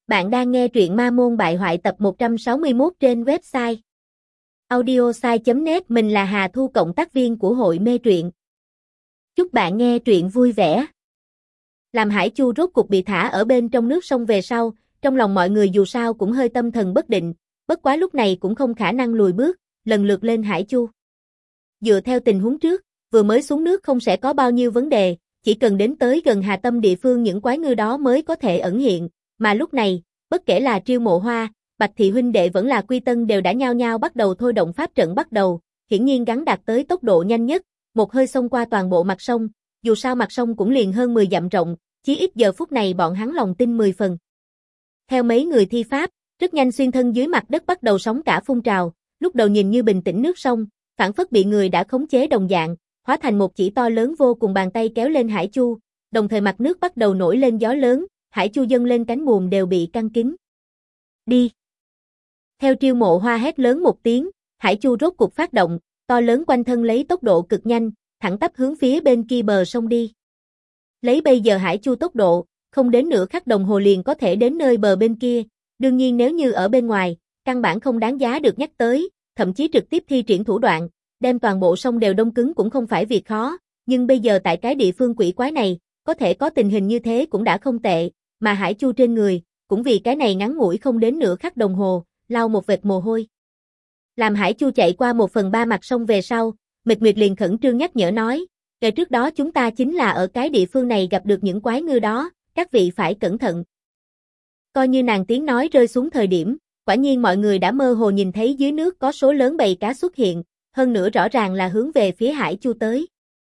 Bạn đang nghe truyện Ma Môn Bại Hoại tập 161 trên website audiosai.net. Mình là Hà Thu, cộng tác viên của hội mê truyện. Chúc bạn nghe truyện vui vẻ. Làm Hải Chu rốt cục bị thả ở bên trong nước sông về sau, trong lòng mọi người dù sao cũng hơi tâm thần bất định, bất quá lúc này cũng không khả năng lùi bước, lần lượt lên Hải Chu. Dựa theo tình huống trước, vừa mới xuống nước không sẽ có bao nhiêu vấn đề, chỉ cần đến tới gần hà tâm địa phương những quái ngư đó mới có thể ẩn hiện. Mà lúc này, bất kể là Triêu Mộ Hoa, Bạch Thị huynh đệ vẫn là Quy Tân đều đã nhao nhao bắt đầu thôi động pháp trận bắt đầu, hiển nhiên gắng đạt tới tốc độ nhanh nhất, một hơi xông qua toàn bộ mặt sông, dù sao mặt sông cũng liền hơn 10 dặm rộng, chí ít giờ phút này bọn hắn lòng tin 10 phần. Theo mấy người thi pháp, rất nhanh xuyên thân dưới mặt đất bắt đầu sóng cả phun trào, lúc đầu nhìn như bình tĩnh nước sông, phảng phất bị người đã khống chế đồng dạng, hóa thành một chỉ to lớn vô cùng bàn tay kéo lên Hải Chu, đồng thời mặt nước bắt đầu nổi lên gió lớn. Hải Chu dâng lên cánh buồm đều bị căng kín. Đi! Theo Triêu Mộ Hoa hét lớn một tiếng, Hải Chu rốt cục phát động, to lớn quanh thân lấy tốc độ cực nhanh, thẳng tắp hướng phía bên kia bờ sông đi. Lấy bây giờ Hải Chu tốc độ, không đến nửa khắc đồng hồ liền có thể đến nơi bờ bên kia, đương nhiên nếu như ở bên ngoài, căn bản không đáng giá được nhắc tới, thậm chí trực tiếp thi triển thủ đoạn, đem toàn bộ sông đều đông cứng cũng không phải việc khó, nhưng bây giờ tại cái địa phương quỷ quái này, có thể có tình hình như thế cũng đã không tệ. Mà Hải Chu trên người, cũng vì cái này ngắn ngủi không đến nửa khắc đồng hồ, lau một vệt mồ hôi. Làm Hải Chu chạy qua 1/3 mặt sông về sau, Mịch Nguyệt liền khẩn trương nhắc nhở nói, ngày trước đó chúng ta chính là ở cái địa phương này gặp được những quái ngư đó, các vị phải cẩn thận. Coi như nàng tiếng nói rơi xuống thời điểm, quả nhiên mọi người đã mơ hồ nhìn thấy dưới nước có số lớn bầy cá xuất hiện, hơn nữa rõ ràng là hướng về phía Hải Chu tới.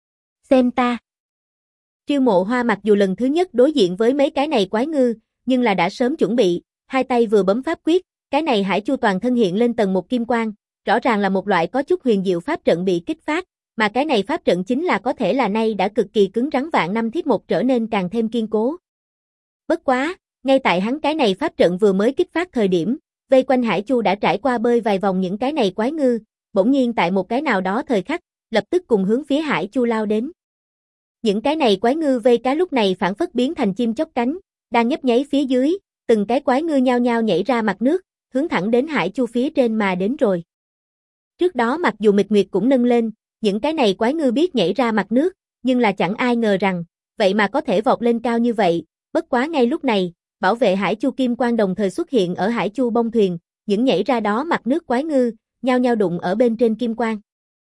Xem ta! Triêu Mộ Hoa mặc dù lần thứ nhất đối diện với mấy cái này quái ngư, nhưng là đã sớm chuẩn bị, hai tay vừa bấm pháp quyết, cái này Hải Chu toàn thân hiện lên tầng một kim quang, rõ ràng là một loại có chút huyền diệu pháp trận bị kích phát, mà cái này pháp trận chính là có thể là nay đã cực kỳ cứng rắn vạn năm thiết một trở nên càng thêm kiên cố. Bất quá, ngay tại hắn cái này pháp trận vừa mới kích phát thời điểm, vây quanh Hải Chu đã trải qua bơi vài vòng những cái này quái ngư, bỗng nhiên tại một cái nào đó thời khắc, lập tức cùng hướng phía Hải Chu lao đến. Những cái này quái ngư vây cá lúc này phản phất biến thành chim chóc cánh, đang nhấp nháy phía dưới, từng cái quái ngư nhao nhao nhảy ra mặt nước, hướng thẳng đến Hải Chu phía trên mà đến rồi. Trước đó mặc dù Mịch Nguyệt cũng nâng lên, những cái này quái ngư biết nhảy ra mặt nước, nhưng là chẳng ai ngờ rằng, vậy mà có thể vọt lên cao như vậy, bất quá ngay lúc này, bảo vệ Hải Chu kim quang đồng thời xuất hiện ở Hải Chu bông thuyền, những nhảy ra đó mặt nước quái ngư, nhao nhao đụng ở bên trên kim quang.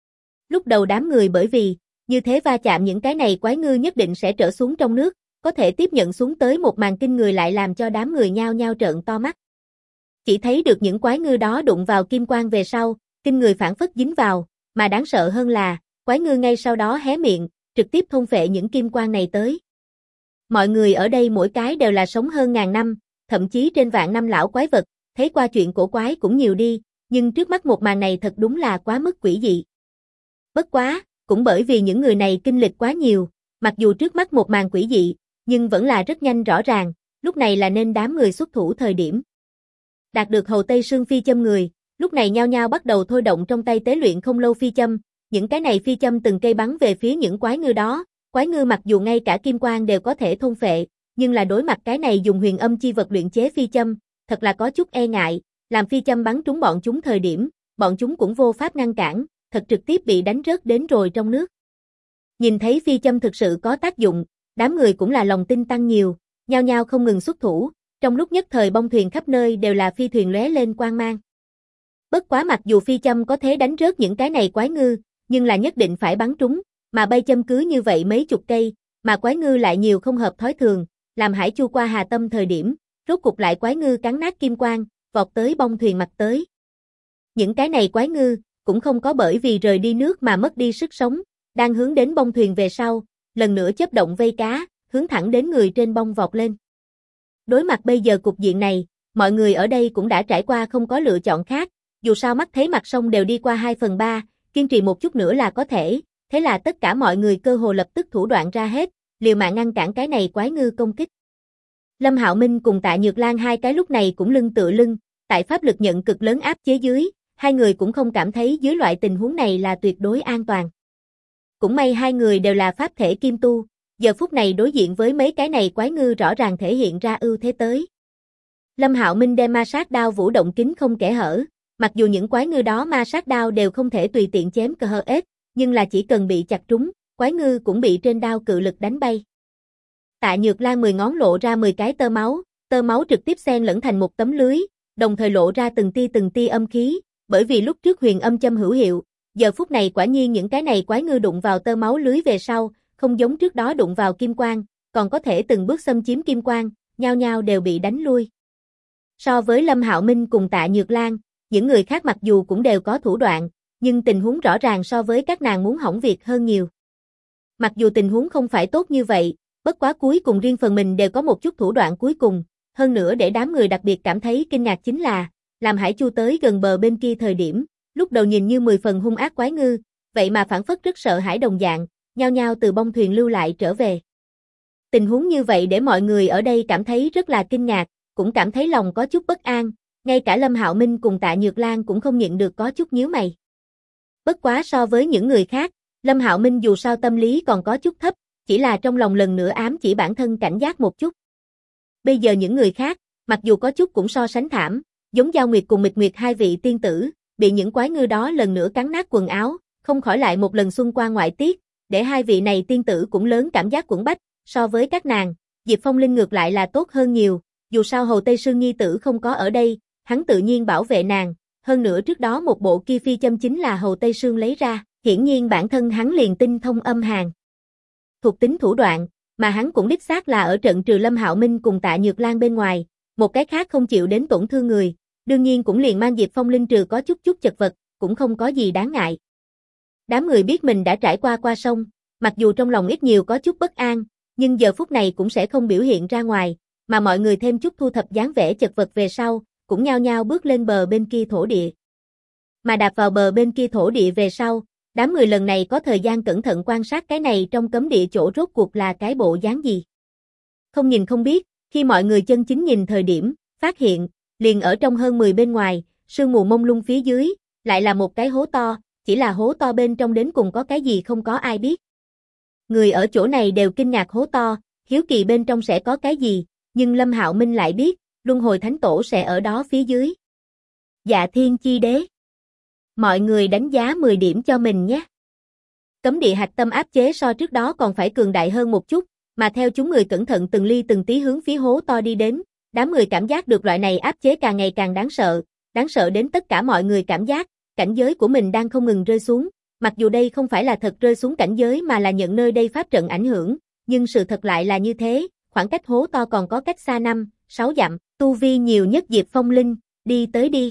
Lúc đầu đám người bởi vì như thế va chạm những cái này quái ngư nhất định sẽ trở xuống trong nước, có thể tiếp nhận xuống tới một màn kinh người lại làm cho đám người nhao nhao trợn to mắt. Chỉ thấy được những quái ngư đó đụng vào kim quang về sau, kinh người phản phất dính vào, mà đáng sợ hơn là, quái ngư ngay sau đó hé miệng, trực tiếp thôn phệ những kim quang này tới. Mọi người ở đây mỗi cái đều là sống hơn ngàn năm, thậm chí trên vạn năm lão quái vật, thấy qua chuyện cổ quái cũng nhiều đi, nhưng trước mắt một màn này thật đúng là quá mức quỷ dị. Bất quá, cũng bởi vì những người này kinh lịch quá nhiều, mặc dù trước mắt một màn quỷ dị, nhưng vẫn là rất nhanh rõ ràng, lúc này là nên đám người xuất thủ thời điểm. Đạt được Hầu Tây Sương phi châm người, lúc này nhao nhao bắt đầu thôi động trong tay tế luyện không lâu phi châm, những cái này phi châm từng cây bắn về phía những quái ngư đó, quái ngư mặc dù ngay cả kim quang đều có thể thôn phệ, nhưng là đối mặt cái này dùng huyền âm chi vật luyện chế phi châm, thật là có chút e ngại, làm phi châm bắn trúng bọn chúng thời điểm, bọn chúng cũng vô pháp ngăn cản, thật trực tiếp bị đánh rớt đến rồi trong nước. Nhìn thấy phi châm thực sự có tác dụng, đám người cũng là lòng tin tăng nhiều, nhao nhao không ngừng xuất thủ, trong lúc nhất thời bông thuyền khắp nơi đều là phi thuyền lóe lên quang mang. Bất quá mặc dù phi châm có thể đánh rớt những cái này quái ngư, nhưng là nhất định phải bắn trúng, mà bay châm cứ như vậy mấy chục cây, mà quái ngư lại nhiều không hợp thói thường, làm Hải Chu qua hà tâm thời điểm, rốt cục lại quái ngư cắn nát kim quang, vọt tới bông thuyền mặt tới. Những cái này quái ngư cũng không có bởi vì rời đi nước mà mất đi sức sống, đang hướng đến bông thuyền về sau, lần nữa chớp động vây cá, hướng thẳng đến người trên bông vọt lên. Đối mặt bây giờ cục diện này, mọi người ở đây cũng đã trải qua không có lựa chọn khác, dù sao mắt thấy mặt sông đều đi qua 2/3, kiên trì một chút nữa là có thể, thế là tất cả mọi người cơ hồ lập tức thủ đoạn ra hết, liều mạng ngăn cản cái này quái ngư công kích. Lâm Hạo Minh cùng Tạ Nhược Lan hai cái lúc này cũng lưng tựa lưng, tại pháp lực nhận cực lớn áp chế dưới, hai người cũng không cảm thấy dưới loại tình huống này là tuyệt đối an toàn. Cũng may hai người đều là pháp thể kim tu, giờ phút này đối diện với mấy cái này quái ngư rõ ràng thể hiện ra ưu thế tới. Lâm Hạo Minh đem ma sát đao vũ động kín không kẽ hở, mặc dù những quái ngư đó ma sát đao đều không thể tùy tiện chém cơ hở ếch, nhưng là chỉ cần bị chặt trúng, quái ngư cũng bị trên đao cự lực đánh bay. Tạ Nhược Lan 10 ngón lộ ra 10 cái tơ máu trực tiếp xen lẫn thành một tấm lưới, đồng thời lộ ra từng tia âm khí, bởi vì lúc trước huyền âm châm hữu hiệu, giờ phút này quả nhiên những cái này quái ngư đụng vào tơ máu lưới về sau, không giống trước đó đụng vào kim quang, còn có thể từng bước xâm chiếm kim quang, nhao nhao đều bị đánh lui. So với Lâm Hạo Minh cùng Tạ Nhược Lan, những người khác mặc dù cũng đều có thủ đoạn, nhưng tình huống rõ ràng so với các nàng muốn hỏng việc hơn nhiều. Mặc dù tình huống không phải tốt như vậy, bất quá cuối cùng riêng phần mình đều có một chút thủ đoạn cuối cùng, hơn nữa để đám người đặc biệt cảm thấy kinh ngạc chính là, làm Hải Chu tới gần bờ bên kia thời điểm, lúc đầu nhìn như 10 phần hung ác quái ngư, vậy mà phản phất rất sợ hãi đồng dạng, nhao nhao từ bông thuyền lưu lại trở về. Tình huống như vậy để mọi người ở đây cảm thấy rất là kinh ngạc, cũng cảm thấy lòng có chút bất an, ngay cả Lâm Hạo Minh cùng Tạ Nhược Lan cũng không nhịn được có chút nhíu mày. Bất quá so với những người khác, Lâm Hạo Minh dù sao tâm lý còn có chút thấp, chỉ là trong lòng lần nữa ám chỉ bản thân cảnh giác một chút. Bây giờ những người khác, mặc dù có chút cũng so sánh thảm, giống Giao Nguyệt cùng Mịch Nguyệt hai vị tiên tử, bị những quái ngư đó lần nữa cắn nát quần áo, không khỏi lại một lần xuân qua ngoại tiết, để hai vị này tiên tử cũng lớn cảm giác quẫn bách, so với các nàng, Diệp Phong Linh ngược lại là tốt hơn nhiều, dù sao Hầu Tây Sương nhi tử không có ở đây, hắn tự nhiên bảo vệ nàng, hơn nữa trước đó một bộ kia phi châm chính là Hầu Tây Sương lấy ra, hiển nhiên bản thân hắn liền tinh thông âm hàn. Thuộc tính thủ đoạn, mà hắn cũng đích xác là ở trận trừ Lâm Hạo Minh cùng Tạ Nhược Lan bên ngoài, một cái khác không chịu đến tổn thương người, đương nhiên cũng liền mang Diệp Phong Linh trừ có chút chật vật, cũng không có gì đáng ngại. Đám người biết mình đã trải qua sông, mặc dù trong lòng ít nhiều có chút bất an, nhưng giờ phút này cũng sẽ không biểu hiện ra ngoài, mà mọi người thêm chút thu thập dáng vẻ chật vật về sau, cũng nhao nhao bước lên bờ bên kia thổ địa. Mà đạp vào bờ bên kia thổ địa về sau, đám người lần này có thời gian cẩn thận quan sát cái này trong cấm địa chỗ rốt cuộc là cái bộ dáng gì. Không nhìn không biết, khi mọi người chân chính nhìn thời điểm, phát hiện, liền ở trong hơn 10 bên ngoài, sương mù mông lung phía dưới, lại là một cái hố to, chỉ là hố to bên trong đến cùng có cái gì không có ai biết. Người ở chỗ này đều kinh ngạc hố to, hiếu kỳ bên trong sẽ có cái gì, nhưng Lâm Hạo Minh lại biết, Luân Hồi Thánh Tổ sẽ ở đó phía dưới. Dạ Thiên Chi Đế. Mọi người đánh giá 10 điểm cho mình nhé. Cấm địa hạch tâm áp chế so trước đó còn phải cường đại hơn một chút, mà theo chúng người cẩn thận từng ly từng tí hướng phía hố to đi đến, đám người cảm giác được loại này áp chế càng ngày càng đáng sợ đến tất cả mọi người cảm giác, cảnh giới của mình đang không ngừng rơi xuống, mặc dù đây không phải là thật rơi xuống cảnh giới mà là nhận nơi đây pháp trận ảnh hưởng, nhưng sự thật lại là như thế, khoảng cách hố to còn có cách xa 5-6 dặm, tu vi nhiều nhất Diệp Phong Linh, đi.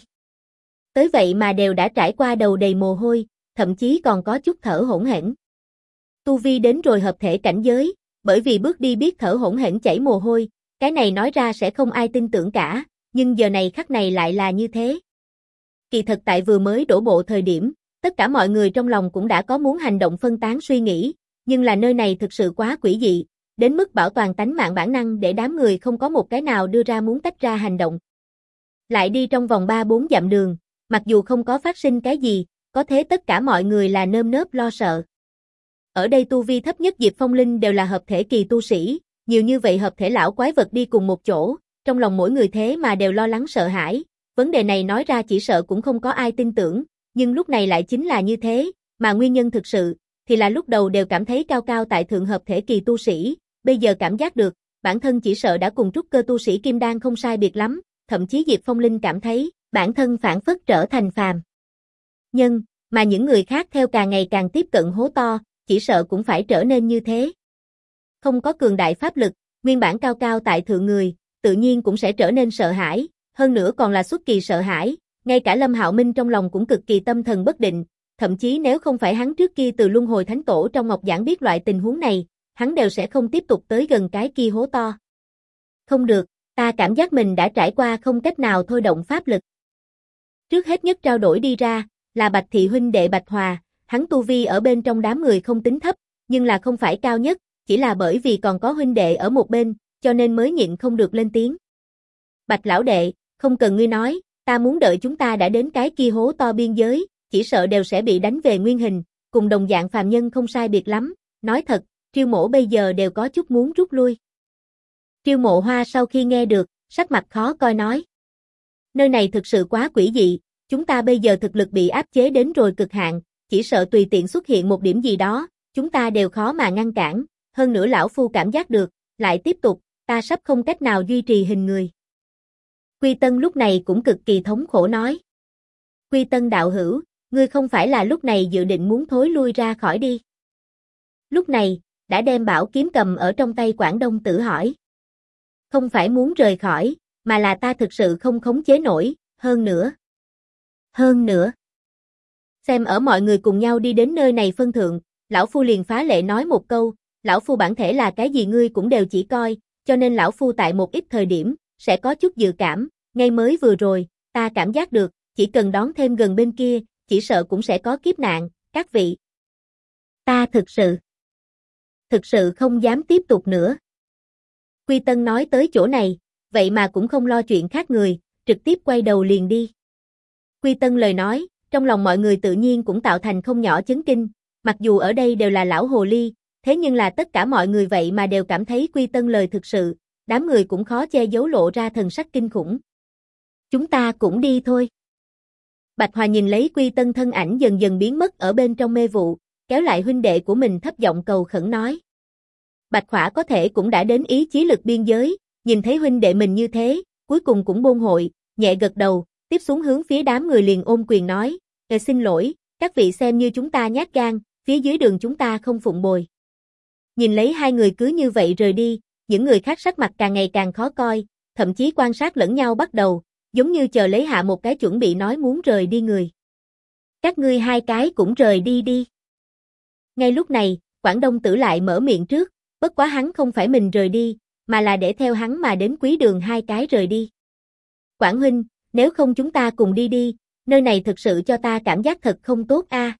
Tới vậy mà đều đã trải qua đầu đầy mồ hôi, thậm chí còn có chút thở hổn hển. Tu vi đến rồi hợp thể cảnh giới, bởi vì bước đi biết thở hổn hển chảy mồ hôi, cái này nói ra sẽ không ai tin tưởng cả, nhưng giờ này khắc này lại là như thế. Kỳ thật tại vừa mới đổ bộ thời điểm, tất cả mọi người trong lòng cũng đã có muốn hành động phân tán suy nghĩ, nhưng là nơi này thực sự quá quỷ dị, đến mức bảo toàn tánh mạng bản năng để đám người không có một cái nào đưa ra muốn tách ra hành động. Lại đi trong vòng 3-4 dặm đường, mặc dù không có phát sinh cái gì, có thế tất cả mọi người là nơm nớp lo sợ. Ở đây tu vi thấp nhất Diệp Phong Linh đều là hợp thể kỳ tu sĩ, nhiều như vậy hợp thể lão quái vật đi cùng một chỗ, trong lòng mỗi người thế mà đều lo lắng sợ hãi, vấn đề này nói ra chỉ sợ cũng không có ai tin tưởng, nhưng lúc này lại chính là như thế, mà nguyên nhân thực sự, thì là lúc đầu đều cảm thấy cao cao tại thượng hợp thể kỳ tu sĩ, bây giờ cảm giác được, bản thân chỉ sợ đã cùng trúc cơ tu sĩ kim đan không sai biệt lắm, thậm chí Diệp Phong Linh cảm thấy, bản thân phản phất trở thành phàm nhân, mà những người khác theo càng ngày càng tiếp cận hố to, chỉ sợ cũng phải trở nên như thế. Không có cường đại pháp lực, nguyên bản cao cao tại thượng người, tự nhiên cũng sẽ trở nên sợ hãi, hơn nữa còn là xuất kỳ sợ hãi, ngay cả Lâm Hạo Minh trong lòng cũng cực kỳ tâm thần bất định, thậm chí nếu không phải hắn trước kia từ Luân Hồi Thánh Tổ trong Ngọc Giảng biết loại tình huống này, hắn đều sẽ không tiếp tục tới gần cái kia hố to. Không được, ta cảm giác mình đã trải qua không cách nào thôi động pháp lực. Trước hết nhất trao đổi đi ra, là Bạch Thị huynh đệ Bạch Hòa, hắn tu vi ở bên trong đám người không tính thấp, nhưng là không phải cao nhất, chỉ là bởi vì còn có huynh đệ ở một bên, cho nên mới nhịn không được lên tiếng. Bạch lão đệ, không cần ngươi nói, ta muốn đợi chúng ta đã đến cái kia hố to biên giới, chỉ sợ đều sẽ bị đánh về nguyên hình, cùng đồng dạng phàm nhân không sai biệt lắm, nói thật, Triêu Mộ bây giờ đều có chút muốn rút lui. Triêu Mộ Hoa sau khi nghe được, sắc mặt khó coi nói. Nơi này thực sự quá quỷ dị, chúng ta bây giờ thực lực bị áp chế đến rồi cực hạn, chỉ sợ tùy tiện xuất hiện một điểm gì đó, chúng ta đều khó mà ngăn cản, hơn nữa lão phu cảm giác được, lại tiếp tục, ta sắp không cách nào duy trì hình người. Quy Tân lúc này cũng cực kỳ thống khổ nói. Quy Tân đạo hữu, ngươi không phải là lúc này dự định muốn thối lui ra khỏi đi. Lúc này, đã đem bảo kiếm cầm ở trong tay Quảng Đông Tử hỏi. Không phải muốn rời khỏi, mà là ta thực sự không khống chế nổi, hơn nữa. Xem ở mọi người cùng nhau đi đến nơi này phân thượng, lão phu liền phá lệ nói một câu, lão phu bản thể là cái gì ngươi cũng đều chỉ coi, cho nên lão phu tại một ít thời điểm, sẽ có chút dự cảm, ngay mới vừa rồi, ta cảm giác được, chỉ cần đón thêm gần bên kia, chỉ sợ cũng sẽ có kiếp nạn, các vị. Ta thực sự không dám tiếp tục nữa. Quy Tân nói tới chỗ này, vậy mà cũng không lo chuyện khác người, trực tiếp quay đầu liền đi. Quy Tân lời nói, trong lòng mọi người tự nhiên cũng tạo thành không nhỏ chấn kinh, mặc dù ở đây đều là lão hồ ly, thế nhưng là tất cả mọi người vậy mà đều cảm thấy Quy Tân lời thực sự, đám người cũng khó che giấu lộ ra thần sắc kinh khủng. Chúng ta cũng đi thôi. Bạch Hòa nhìn lấy Quy Tân thân ảnh dần dần biến mất ở bên trong mê vụ, kéo lại huynh đệ của mình thấp giọng cầu khẩn nói. Bạch Khỏa có thể cũng đã đến ý chí lực biên giới, nhìn thấy huynh đệ mình như thế, cuối cùng cũng buông hội, nhẹ gật đầu, tiếp xuống hướng phía đám người liền ôm quyền nói, xin lỗi, các vị xem như chúng ta nhát gan, phía dưới đường chúng ta không phụng bồi. Nhìn lấy hai người cứ như vậy rời đi, những người khác sắc mặt càng ngày càng khó coi, thậm chí quan sát lẫn nhau bắt đầu, giống như chờ lấy hạ một cái chuẩn bị nói muốn rời đi người. Các ngươi hai cái cũng rời đi đi. Ngay lúc này, Quảng Đông Tử lại mở miệng trước, bất quá hắn không phải mình rời đi, mà là để theo hắn mà đến Quý Đường hai cái rời đi. Quảng huynh, nếu không chúng ta cùng đi đi, nơi này thực sự cho ta cảm giác thật không tốt a.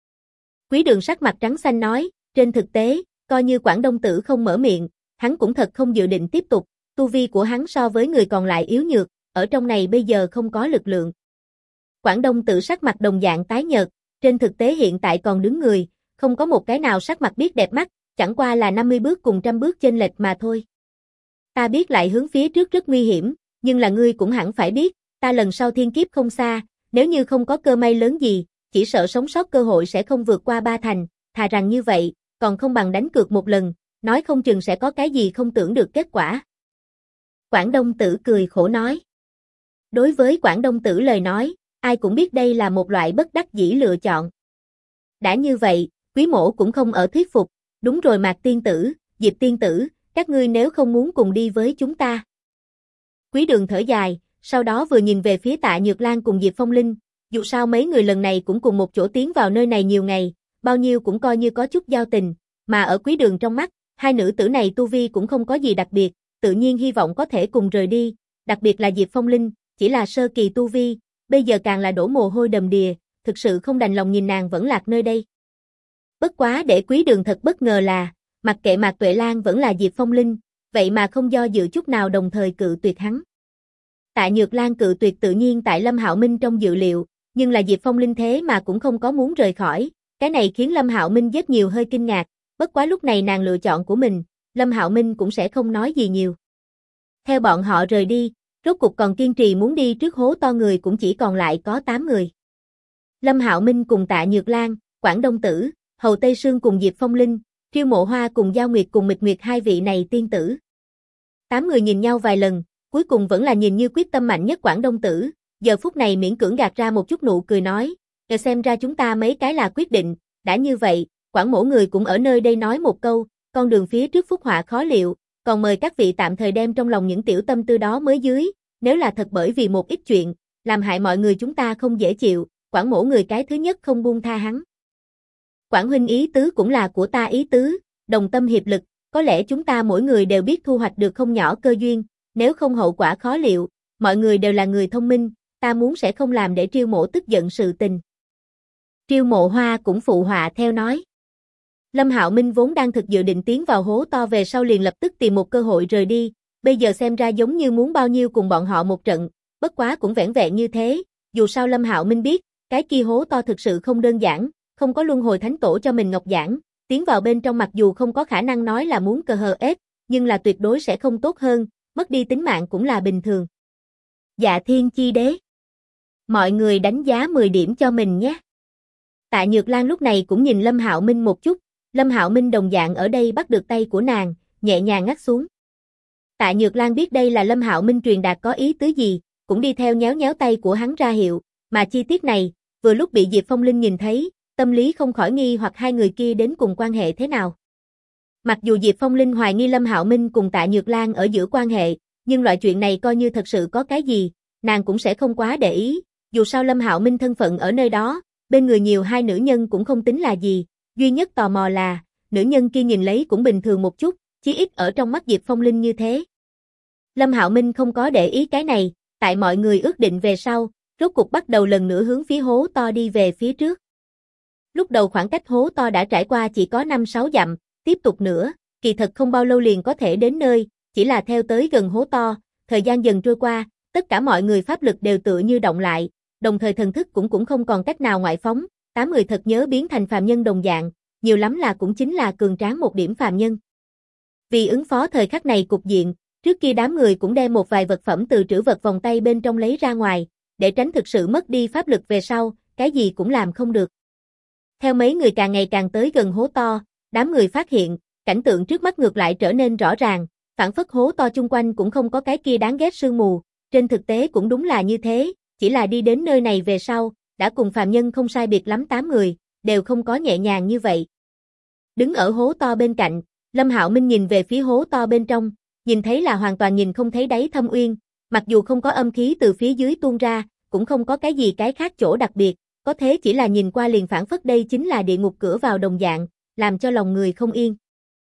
Quý Đường sắc mặt trắng xanh nói, trên thực tế, coi như Quảng Đông Tử không mở miệng, hắn cũng thật không dự định tiếp tục, tu vi của hắn so với người còn lại yếu nhược, ở trong này bây giờ không có lực lượng. Quảng Đông Tử sắc mặt đồng dạng tái nhợt, trên thực tế hiện tại còn đứng người, không có một cái nào sắc mặt biết đẹp mắt, chẳng qua là 50 bước cùng 100 bước chênh lệch mà thôi. Ta biết lại hướng phía trước rất nguy hiểm, nhưng là ngươi cũng hẳn phải biết, ta lần sau thiên kiếp không xa, nếu như không có cơ may lớn gì, chỉ sợ sống sót cơ hội sẽ không vượt qua 3 thành, thà rằng như vậy, còn không bằng đánh cược một lần, nói không chừng sẽ có cái gì không tưởng được kết quả. Quảng Đông Tử cười khổ nói. Đối với Quảng Đông Tử lời nói, ai cũng biết đây là một loại bất đắc dĩ lựa chọn. Đã như vậy, Quý Mỗ cũng không ở thuyết phục, đúng rồi Mạc Tiên Tử, Diệp Tiên Tử, các ngươi nếu không muốn cùng đi với chúng ta. Quý Đường thở dài, sau đó vừa nhìn về phía Tạ Nhược Lan cùng Diệp Phong Linh, dù sao mấy người lần này cũng cùng một chỗ tiến vào nơi này nhiều ngày, bao nhiêu cũng coi như có chút giao tình, mà ở Quý Đường trong mắt, hai nữ tử này tu vi cũng không có gì đặc biệt, tự nhiên hy vọng có thể cùng rời đi, đặc biệt là Diệp Phong Linh, chỉ là sơ kỳ tu vi, bây giờ càng là đổ mồ hôi đầm đìa, thực sự không đành lòng nhìn nàng vẫn lạc nơi đây. Bất quá để Quý Đường thật bất ngờ là, mặc kệ Mạc Tuệ Lan vẫn là Diệp Phong Linh, vậy mà không do dự chút nào đồng thời cự tuyệt hắn. Tạ Nhược Lan cự tuyệt tự nhiên tại Lâm Hạo Minh trong dự liệu, nhưng là Diệp Phong Linh thế mà cũng không có muốn rời khỏi, cái này khiến Lâm Hạo Minh rất nhiều hơi kinh ngạc, bất quá lúc này nàng lựa chọn của mình, Lâm Hạo Minh cũng sẽ không nói gì nhiều. Theo bọn họ rời đi, rốt cục còn kiên trì muốn đi trước hố to người cũng chỉ còn lại có 8 người. Lâm Hạo Minh cùng Tạ Nhược Lan, Quảng Đông Tử, Hầu Tây Sương cùng Diệp Phong Linh, Triêu Mộ Hoa cùng Giao Nguyệt cùng Mịch Nguyệt hai vị này tiên tử. 8 người nhìn nhau vài lần, cuối cùng vẫn là nhìn như quyết tâm mạnh nhất Quảng Đông Tử, giờ phút này miễn cưỡng gạt ra một chút nụ cười nói, xem ra chúng ta mấy cái là quyết định, đã như vậy, Quảng mỗ người cũng ở nơi đây nói một câu, con đường phía trước phúc họa khó liệu, còn mời các vị tạm thời đem trong lòng những tiểu tâm tư đó mới dưới, nếu là thật bởi vì một ít chuyện, làm hại mọi người chúng ta không dễ chịu, Quảng mỗ người cái thứ nhất không buông tha hắn. Quảng huynh ý tứ cũng là của ta ý tứ, đồng tâm hiệp lực, có lẽ chúng ta mỗi người đều biết thu hoạch được không nhỏ cơ duyên, nếu không hậu quả khó liệu, mọi người đều là người thông minh, ta muốn sẽ không làm để Triêu Mộ tức giận sự tình. Triêu Mộ Hoa cũng phụ họa theo nói. Lâm Hạo Minh vốn đang thực dự định tiến vào hố to về sau liền lập tức tìm một cơ hội rời đi, bây giờ xem ra giống như muốn bao nhiêu cùng bọn họ một trận, bất quá cũng vẻn vẹn như thế, dù sao Lâm Hạo Minh biết, cái kia hố to thực sự không đơn giản, không có luân hồi thánh tổ cho mình ngọc giảng, tiến vào bên trong mặc dù không có khả năng nói là muốn cờ hờ ép, nhưng là tuyệt đối sẽ không tốt hơn, mất đi tính mạng cũng là bình thường. Dạ thiên chi đế. Mọi người đánh giá 10 điểm cho mình nhé. Tạ Nhược Lan lúc này cũng nhìn Lâm Hạo Minh một chút, Lâm Hạo Minh đồng dạng ở đây bắt được tay của nàng, nhẹ nhàng ngắt xuống. Tạ Nhược Lan biết đây là Lâm Hạo Minh truyền đạt có ý tứ gì, cũng đi theo nhéo nhéo tay của hắn ra hiệu, mà chi tiết này, vừa lúc bị Diệp Phong Linh nhìn thấy, tâm lý không khỏi nghi hoặc hai người kia đến cùng quan hệ thế nào. Mặc dù Diệp Phong Linh hoài nghi Lâm Hạo Minh cùng Tạ Nhược Lan ở giữa quan hệ, nhưng loại chuyện này coi như thật sự có cái gì, nàng cũng sẽ không quá để ý, dù sao Lâm Hạo Minh thân phận ở nơi đó, bên người nhiều hai nữ nhân cũng không tính là gì, duy nhất tò mò là, nữ nhân kia nhìn lấy cũng bình thường một chút, chí ít ở trong mắt Diệp Phong Linh như thế. Lâm Hạo Minh không có để ý cái này, tại mọi người ước định về sau, rốt cục bắt đầu lần nữa hướng phía hố to đi về phía trước. Lúc đầu khoảng cách hố to đã trải qua chỉ có 5-6 dặm, tiếp tục nữa, kỳ thật không bao lâu liền có thể đến nơi, chỉ là theo tới gần hố to, thời gian dần trôi qua, tất cả mọi người pháp lực đều tựa như động lại, đồng thời thần thức cũng không còn cách nào ngoại phóng, 8 người thật nhớ biến thành phàm nhân đồng dạng, nhiều lắm là cũng chính là cường tráng một điểm phàm nhân. Vì ứng phó thời khắc này cục diện, trước kia đám người cũng đem một vài vật phẩm từ trữ vật vòng tay bên trong lấy ra ngoài, để tránh thực sự mất đi pháp lực về sau, cái gì cũng làm không được. Theo mấy người càng ngày càng tới gần hố to, đám người phát hiện, cảnh tượng trước mắt ngược lại trở nên rõ ràng, phản phất hố to chung quanh cũng không có cái kia đáng ghét sương mù, trên thực tế cũng đúng là như thế, chỉ là đi đến nơi này về sau, đã cùng phàm nhân không sai biệt lắm 8 người, đều không có nhẹ nhàng như vậy. Đứng ở hố to bên cạnh, Lâm Hạo Minh nhìn về phía hố to bên trong, nhìn thấy là hoàn toàn nhìn không thấy đáy thâm uyên, mặc dù không có âm khí từ phía dưới tuôn ra, cũng không có cái gì cái khác chỗ đặc biệt, có thế chỉ là nhìn qua liền phản phất đây chính là địa ngục cửa vào đồng dạng, làm cho lòng người không yên.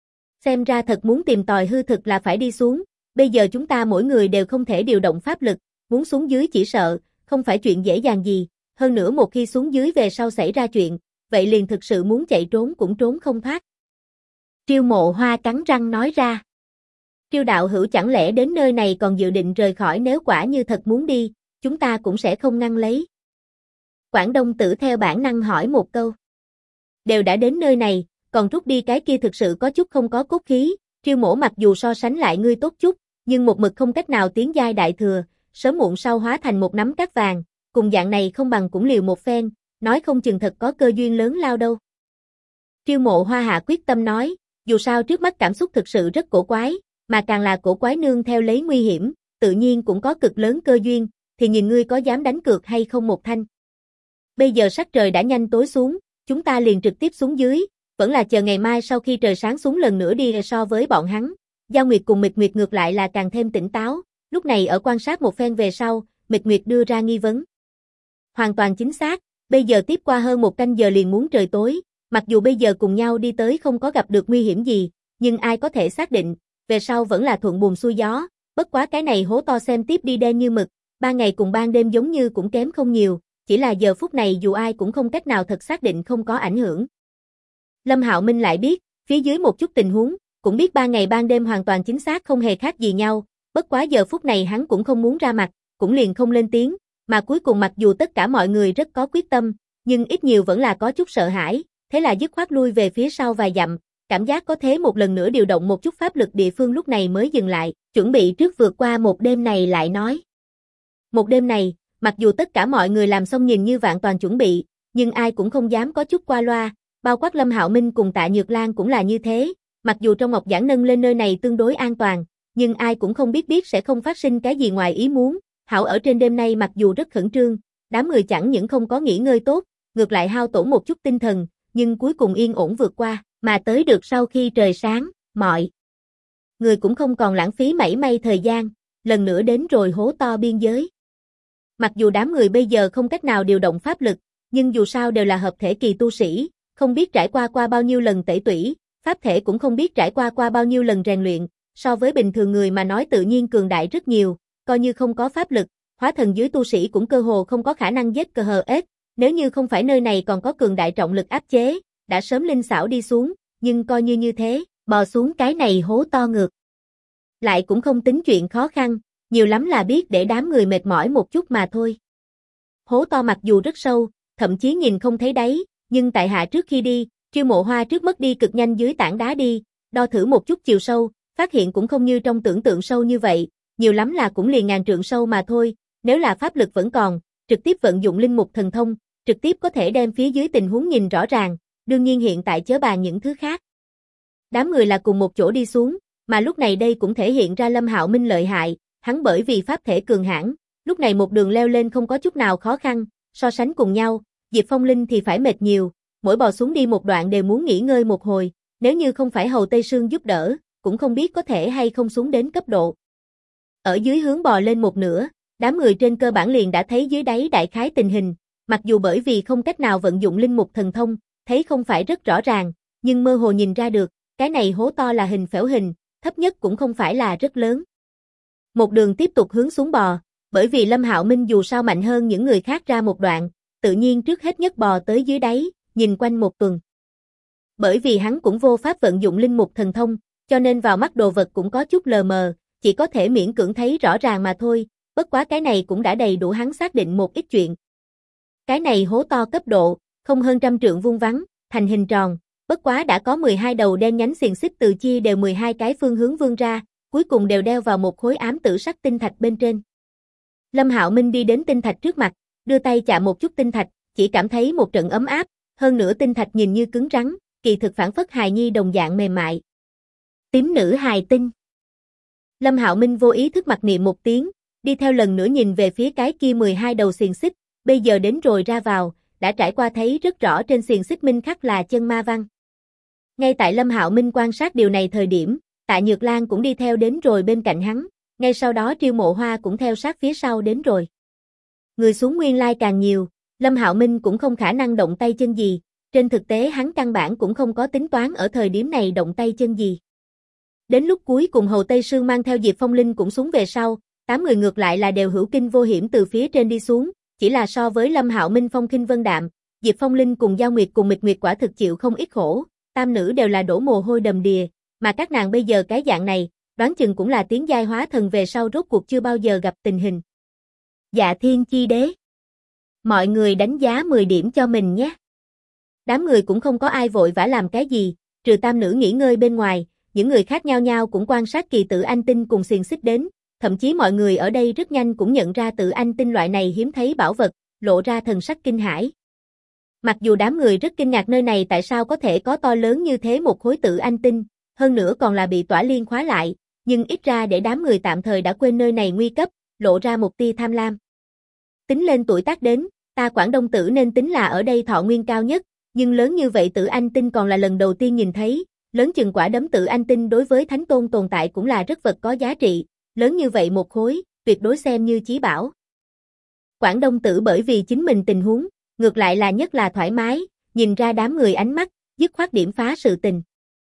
Xem ra thật muốn tìm tòi hư thực là phải đi xuống, bây giờ chúng ta mỗi người đều không thể điều động pháp lực, muốn xuống dưới chỉ sợ, không phải chuyện dễ dàng gì, hơn nữa một khi xuống dưới về sau xảy ra chuyện, vậy liền thực sự muốn chạy trốn cũng trốn không thoát. Triêu Mộ Hoa cắn răng nói ra. Triêu đạo hữu chẳng lẽ đến nơi này còn dự định rời khỏi, nếu quả như thật muốn đi, chúng ta cũng sẽ không ngăn lấy. Quảng Đông Tử theo bản năng hỏi một câu. Đều đã đến nơi này, còn rút đi cái kia thực sự có chút không có cốt khí, Triêu mổ mặc dù so sánh lại ngươi tốt chút, nhưng một mực không cách nào tiến giai đại thừa, sớm muộn sau hóa thành một nắm cát vàng, cùng dạng này không bằng cũng liều một phen, nói không chừng thật có cơ duyên lớn lao đâu. Triêu Mộ Hoa hạ quyết tâm nói, dù sao trước mắt cảm xúc thực sự rất cổ quái, mà càng là cổ quái nương theo lấy nguy hiểm, tự nhiên cũng có cực lớn cơ duyên, thì nhìn ngươi có dám đánh cược hay không một thanh. Bây giờ sắc trời đã nhanh tối xuống, chúng ta liền trực tiếp xuống dưới, vẫn là chờ ngày mai sau khi trời sáng xuống lần nữa đi. So với bọn hắn, Giao Nguyệt cùng Mịch Nguyệt ngược lại là càng thêm tỉnh táo, lúc này ở quan sát một phen về sau, Mịch Nguyệt đưa ra nghi vấn. Hoàn toàn chính xác, bây giờ tiếp qua hơn một canh giờ liền muốn trời tối, mặc dù bây giờ cùng nhau đi tới không có gặp được nguy hiểm gì, nhưng ai có thể xác định, về sau vẫn là thuận buồm xuôi gió, bất quá cái này hố to xem tiếp đi đen như mực, ban ngày cùng ban đêm giống như cũng kém không nhiều, chỉ là giờ phút này dù ai cũng không cách nào thật xác định không có ảnh hưởng. Lâm Hạo Minh lại biết, phía dưới một chút tình huống, cũng biết ban ngày ban đêm hoàn toàn chính xác không hề khác gì nhau, bất quá giờ phút này hắn cũng không muốn ra mặt, cũng liền không lên tiếng, mà cuối cùng mặc dù tất cả mọi người rất có quyết tâm, nhưng ít nhiều vẫn là có chút sợ hãi, thế là dứt khoát lui về phía sau vài dặm, cảm giác có thế một lần nữa điều động một chút pháp lực địa phương lúc này mới dừng lại, chuẩn bị trước vượt qua một đêm này lại nói. Một đêm này, mặc dù tất cả mọi người làm xong nhìn như vạn toàn chuẩn bị, nhưng ai cũng không dám có chút qua loa, bao quát Lâm Hạo Minh cùng Tạ Nhược Lan cũng là như thế, mặc dù trong ngọc giản nâng lên nơi này tương đối an toàn, nhưng ai cũng không biết sẽ không phát sinh cái gì ngoài ý muốn, hảo ở trên đêm nay mặc dù rất khẩn trương, đám người chẳng những không có nghỉ ngơi tốt, ngược lại hao tổn một chút tinh thần, nhưng cuối cùng yên ổn vượt qua, mà tới được sau khi trời sáng, mọi người cũng không còn lãng phí mảy may thời gian, lần nữa đến rồi hố to biên giới. Mặc dù đám người bây giờ không cách nào điều động pháp lực, nhưng dù sao đều là hợp thể kỳ tu sĩ, không biết trải qua bao nhiêu lần tẩy tủy, pháp thể cũng không biết trải qua bao nhiêu lần rèn luyện, so với bình thường người mà nói tự nhiên cường đại rất nhiều, coi như không có pháp lực, hóa thần dưới tu sĩ cũng cơ hồ không có khả năng giết cờ hờ ết, nếu như không phải nơi này còn có cường đại trọng lực áp chế, đã sớm linh xảo đi xuống, nhưng coi như thế, bò xuống cái này hố to ngược. Lại cũng không tính chuyện khó khăn, nhiều lắm là biết để đám người mệt mỏi một chút mà thôi. Hố to mặc dù rất sâu, thậm chí nhìn không thấy đáy, nhưng tại hạ trước khi đi, Triêu Mộ Hoa trước mất đi cực nhanh dưới tảng đá đi, đo thử một chút chiều sâu, phát hiện cũng không như trong tưởng tượng sâu như vậy, nhiều lắm là cũng liền ngàn trượng sâu mà thôi, nếu là pháp lực vẫn còn, trực tiếp vận dụng linh mục thần thông, trực tiếp có thể đem phía dưới tình huống nhìn rõ ràng, đương nhiên hiện tại chớ bàn những thứ khác. Đám người là cùng một chỗ đi xuống, mà lúc này đây cũng thể hiện ra Lâm Hạo Minh lợi hại, hắn bởi vì pháp thể cường hãn, lúc này một đường leo lên không có chút nào khó khăn, so sánh cùng nhau, Diệp Phong Linh thì phải mệt nhiều, mỗi bò xuống đi một đoạn đều muốn nghỉ ngơi một hồi, nếu như không phải Hầu Tây Sương giúp đỡ, cũng không biết có thể hay không xuống đến cấp độ. Ở dưới hướng bò lên một nửa, đám người trên cơ bản liền đã thấy dưới đáy đại khái tình hình, mặc dù bởi vì không cách nào vận dụng linh mục thần thông, thấy không phải rất rõ ràng, nhưng mơ hồ nhìn ra được, cái này hố to là hình phễu hình, thấp nhất cũng không phải là rất lớn. Một đường tiếp tục hướng xuống bò, bởi vì Lâm Hạo Minh dù sao mạnh hơn những người khác ra một đoạn, tự nhiên trước hết nhất bò tới dưới đáy, nhìn quanh một tuần. Bởi vì hắn cũng vô pháp vận dụng linh mục thần thông, cho nên vào mắt đồ vật cũng có chút lờ mờ, chỉ có thể miễn cưỡng thấy rõ ràng mà thôi, bất quá cái này cũng đã đầy đủ hắn xác định một ít chuyện. Cái này hố to cấp độ, không hơn 100 trượng vuông vắn, thành hình tròn, bất quá đã có 12 đầu đen nhánh xiềng xích từ chia đều 12 cái phương hướng vươn ra, cuối cùng đều đeo vào một khối ám tử sắc tinh thạch bên trên. Lâm Hạo Minh đi đến tinh thạch trước mặt, đưa tay chạm một chút tinh thạch, chỉ cảm thấy một trận ấm áp, hơn nữa tinh thạch nhìn như cứng rắn, kỳ thực phản phất hài nhi đồng dạng mềm mại. Tím nữ hài tinh. Lâm Hạo Minh vô ý thức mặc niệm một tiếng, đi theo lần nữa nhìn về phía cái kia 12 đầu xiềng xích, bây giờ đến rồi ra vào, đã trải qua thấy rất rõ trên xiềng xích minh khắc là chân ma văn. Ngay tại Lâm Hạo Minh quan sát điều này thời điểm, Tạ Nhược Lan cũng đi theo đến rồi bên cạnh hắn, ngay sau đó Triêu Mộ Hoa cũng theo sát phía sau đến rồi. Người xuống nguyên lai càng nhiều, Lâm Hạo Minh cũng không khả năng động tay chân gì, trên thực tế hắn căn bản cũng không có tính toán ở thời điểm này động tay chân gì. Đến lúc cuối cùng Hầu Tây Sương mang theo Diệp Phong Linh cũng xuống về sau, 8 người ngược lại là đều hữu kinh vô hiểm từ phía trên đi xuống, chỉ là so với Lâm Hạo Minh phong khinh vân đạm, Diệp Phong Linh cùng Giao Nguyệt cùng Mịch Nguyệt quả thực chịu không ít khổ, tam nữ đều là đổ mồ hôi đầm đìa, mà các nàng bây giờ cái dạng này, đoán chừng cũng là tiến giai hóa thần về sau rốt cuộc chưa bao giờ gặp tình hình. Dạ Thiên Chi Đế. Mọi người đánh giá 10 điểm cho mình nhé. Đám người cũng không có ai vội vã làm cái gì, trừ tam nữ nghỉ ngơi bên ngoài, những người khác nhau nhau cũng quan sát kỳ tự anh tinh cùng xiềng xích đến, thậm chí mọi người ở đây rất nhanh cũng nhận ra tự anh tinh loại này hiếm thấy bảo vật, lộ ra thần sắc kinh hãi. Mặc dù đám người rất kinh ngạc nơi này tại sao có thể có to lớn như thế một khối tự anh tinh, hơn nữa còn là bị tỏa liên khóa lại, nhưng ít ra để đám người tạm thời đã quên nơi này nguy cấp, lộ ra một tia tham lam. Tính lên tuổi tác đến, ta Quảng Đông tử nên tính là ở đây thọ nguyên cao nhất, nhưng lớn như vậy tự anh tinh còn là lần đầu tiên nhìn thấy, lớn chừng quả đấm tự anh tinh đối với thánh tôn tồn tại cũng là rất vật có giá trị, lớn như vậy một khối, tuyệt đối xem như chí bảo. Quảng Đông tử bởi vì chính mình tình huống, ngược lại là nhất là thoải mái, nhìn ra đám người ánh mắt, dứt khoát điểm phá sự tình.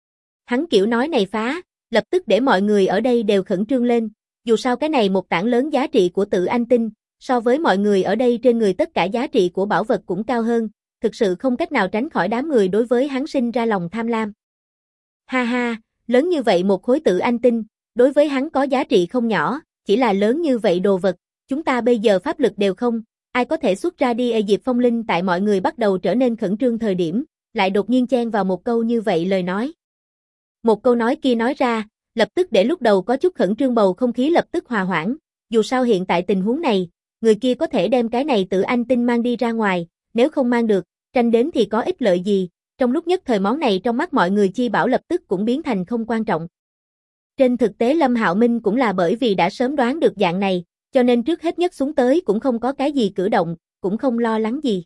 Hắn kiểu nói này phá, lập tức để mọi người ở đây đều khẩn trương lên, dù sao cái này một tảng lớn giá trị của tự anh tinh, so với mọi người ở đây trên người tất cả giá trị của bảo vật cũng cao hơn, thực sự không cách nào tránh khỏi đám người đối với hắn sinh ra lòng tham lam. Ha ha, lớn như vậy một khối tự anh tinh, đối với hắn có giá trị không nhỏ, chỉ là lớn như vậy đồ vật, chúng ta bây giờ pháp lực đều không, ai có thể xuất ra đi. Diệp Phong Linh tại mọi người bắt đầu trở nên khẩn trương thời điểm, lại đột nhiên chen vào một câu như vậy lời nói. Một câu nói kia nói ra, lập tức để lúc đầu có chút khẩn trương bầu không khí lập tức hòa hoãn, dù sao hiện tại tình huống này, người kia có thể đem cái này tự anh tinh mang đi ra ngoài, nếu không mang được, tranh đến thì có ích lợi gì, trong lúc nhất thời món này trong mắt mọi người chi bảo lập tức cũng biến thành không quan trọng. Trên thực tế Lâm Hạo Minh cũng là bởi vì đã sớm đoán được dạng này, cho nên trước hết nhất xuống tới cũng không có cái gì cử động, cũng không lo lắng gì.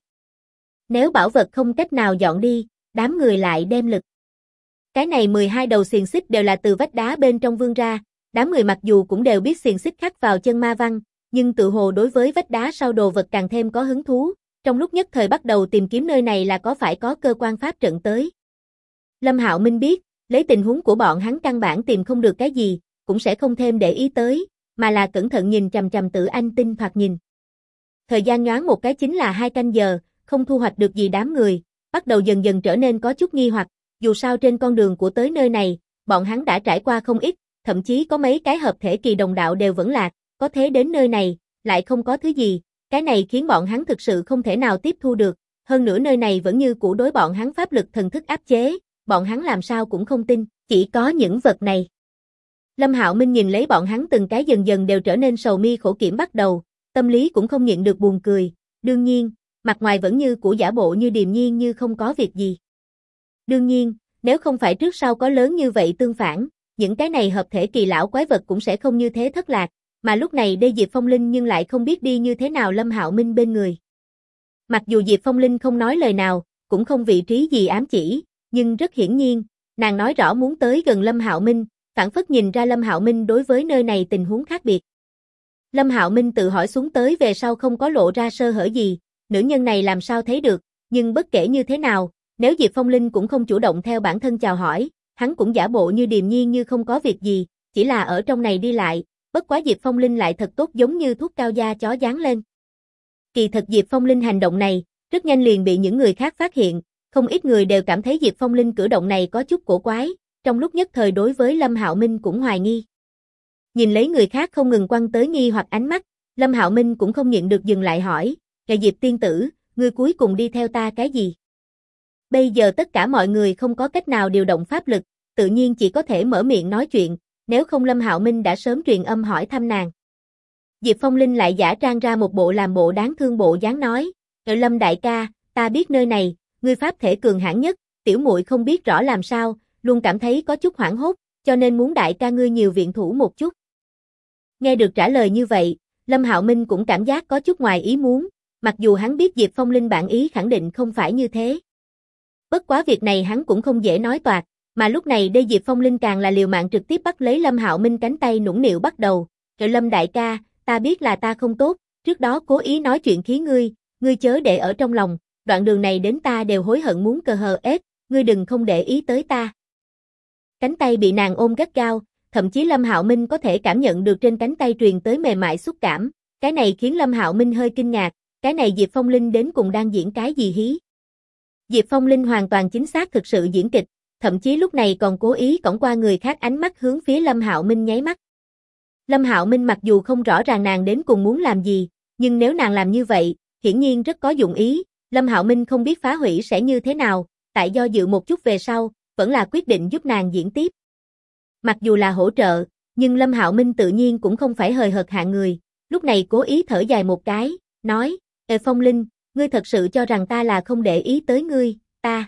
Nếu bảo vật không cách nào dọn đi, đám người lại đem lực. Cái này 12 đầu xiềng xích đều là từ vách đá bên trong vươn ra, đám người mặc dù cũng đều biết xiềng xích khắc vào chân ma văn, nhưng tự hồ đối với vách đá sau đồ vật càng thêm có hứng thú, trong lúc nhất thời bắt đầu tìm kiếm nơi này là có phải có cơ quan pháp trận tới. Lâm Hạo Minh biết, lấy tình huống của bọn hắn căn bản tìm không được cái gì, cũng sẽ không thêm để ý tới, mà là cẩn thận nhìn chằm chằm tự anh tinh thoạt nhìn. Thời gian nhoáng một cái chính là 2 canh giờ, không thu hoạch được gì đám người, bắt đầu dần dần trở nên có chút nghi hoặc, dù sao trên con đường của tới nơi này, bọn hắn đã trải qua không ít, thậm chí có mấy cái hợp thể kỳ đồng đạo đều vẫn lạc, có thế đến nơi này, lại không có thứ gì, cái này khiến bọn hắn thực sự không thể nào tiếp thu được, hơn nữa nơi này vẫn như cũ đối bọn hắn pháp lực thần thức áp chế, bọn hắn làm sao cũng không tin, chỉ có những vật này. Lâm Hạo Minh nhìn lấy bọn hắn từng cái dần dần đều trở nên sầu mi khổ kiểm bắt đầu, tâm lý cũng không nhịn được buồn cười, đương nhiên, mặt ngoài vẫn như cũ giả bộ như điềm nhiên như không có việc gì. Đương nhiên, nếu không phải trước sau có lớn như vậy tương phản, những cái này hợp thể kỳ lão quái vật cũng sẽ không như thế thất lạc, mà lúc này đây Diệp Phong Linh nhưng lại không biết đi như thế nào Lâm Hạo Minh bên người. Mặc dù Diệp Phong Linh không nói lời nào, cũng không vị trí gì ám chỉ, nhưng rất hiển nhiên, nàng nói rõ muốn tới gần Lâm Hạo Minh, phản phất nhìn ra Lâm Hạo Minh đối với nơi này tình huống khác biệt. Lâm Hạo Minh tự hỏi xuống tới về sau không có lộ ra sơ hở gì, nữ nhân này làm sao thấy được, nhưng bất kể như thế nào, nếu Diệp Phong Linh cũng không chủ động theo bản thân chào hỏi, hắn cũng giả bộ như điềm nhiên như không có việc gì, chỉ là ở trong này đi lại, bất quá Diệp Phong Linh lại thật tốt giống như thuốc cao da chó dán lên. Kỳ thật Diệp Phong Linh hành động này, rất nhanh liền bị những người khác phát hiện, không ít người đều cảm thấy Diệp Phong Linh cử động này có chút cổ quái, trong lúc nhất thời đối với Lâm Hạo Minh cũng hoài nghi. Nhìn lấy người khác không ngừng quăng tới nghi hoặc ánh mắt, Lâm Hạo Minh cũng không nhịn được dừng lại hỏi, "Kẻ Diệp tiên tử, ngươi cuối cùng đi theo ta cái gì?" Bây giờ tất cả mọi người không có cách nào điều động pháp lực, tự nhiên chỉ có thể mở miệng nói chuyện, nếu không Lâm Hạo Minh đã sớm truyền âm hỏi thăm nàng. Diệp Phong Linh lại giả trang ra một bộ làm bộ đáng thương bộ dáng nói, Lâm đại ca, ta biết nơi này, ngươi pháp thể cường hãn nhất, tiểu muội không biết rõ làm sao, luôn cảm thấy có chút hoảng hốt, cho nên muốn đại ca ngươi nhiều viện thủ một chút." Nghe được trả lời như vậy, Lâm Hạo Minh cũng cảm giác có chút ngoài ý muốn, mặc dù hắn biết Diệp Phong Linh bản ý khẳng định không phải như thế. Bất quá việc này hắn cũng không dễ nói toạc, mà lúc này đây Diệp Phong Linh càng là liều mạng trực tiếp bắt lấy Lâm Hạo Minh cánh tay nũng nịu bắt đầu, Lâm đại ca, ta biết là ta không tốt, trước đó cố ý nói chuyện khí ngươi chớ để ở trong lòng, đoạn đường này đến ta đều hối hận muốn cờ hờ ết, ngươi đừng không để ý tới ta." Cánh tay bị nàng ôm gắt gao, thậm chí Lâm Hạo Minh có thể cảm nhận được trên cánh tay truyền tới mềm mại xúc cảm, cái này khiến Lâm Hạo Minh hơi kinh ngạc, cái này Diệp Phong Linh đến cùng đang diễn cái gì hí? Diệp Phong Linh hoàn toàn chính xác thực sự diễn kịch, thậm chí lúc này còn cố ý cõng qua người khác ánh mắt hướng phía Lâm Hạo Minh nháy mắt. Lâm Hạo Minh mặc dù không rõ ràng nàng đến cùng muốn làm gì, nhưng nếu nàng làm như vậy, hiển nhiên rất có dụng ý, Lâm Hạo Minh không biết phá hủy sẽ như thế nào, tại do dự một chút về sau, vẫn là quyết định giúp nàng diễn tiếp. Mặc dù là hỗ trợ, nhưng Lâm Hạo Minh tự nhiên cũng không phải hời hợt hạng người, lúc này cố ý thở dài một cái, nói, Phong Linh, ngươi thật sự cho rằng ta là không để ý tới ngươi,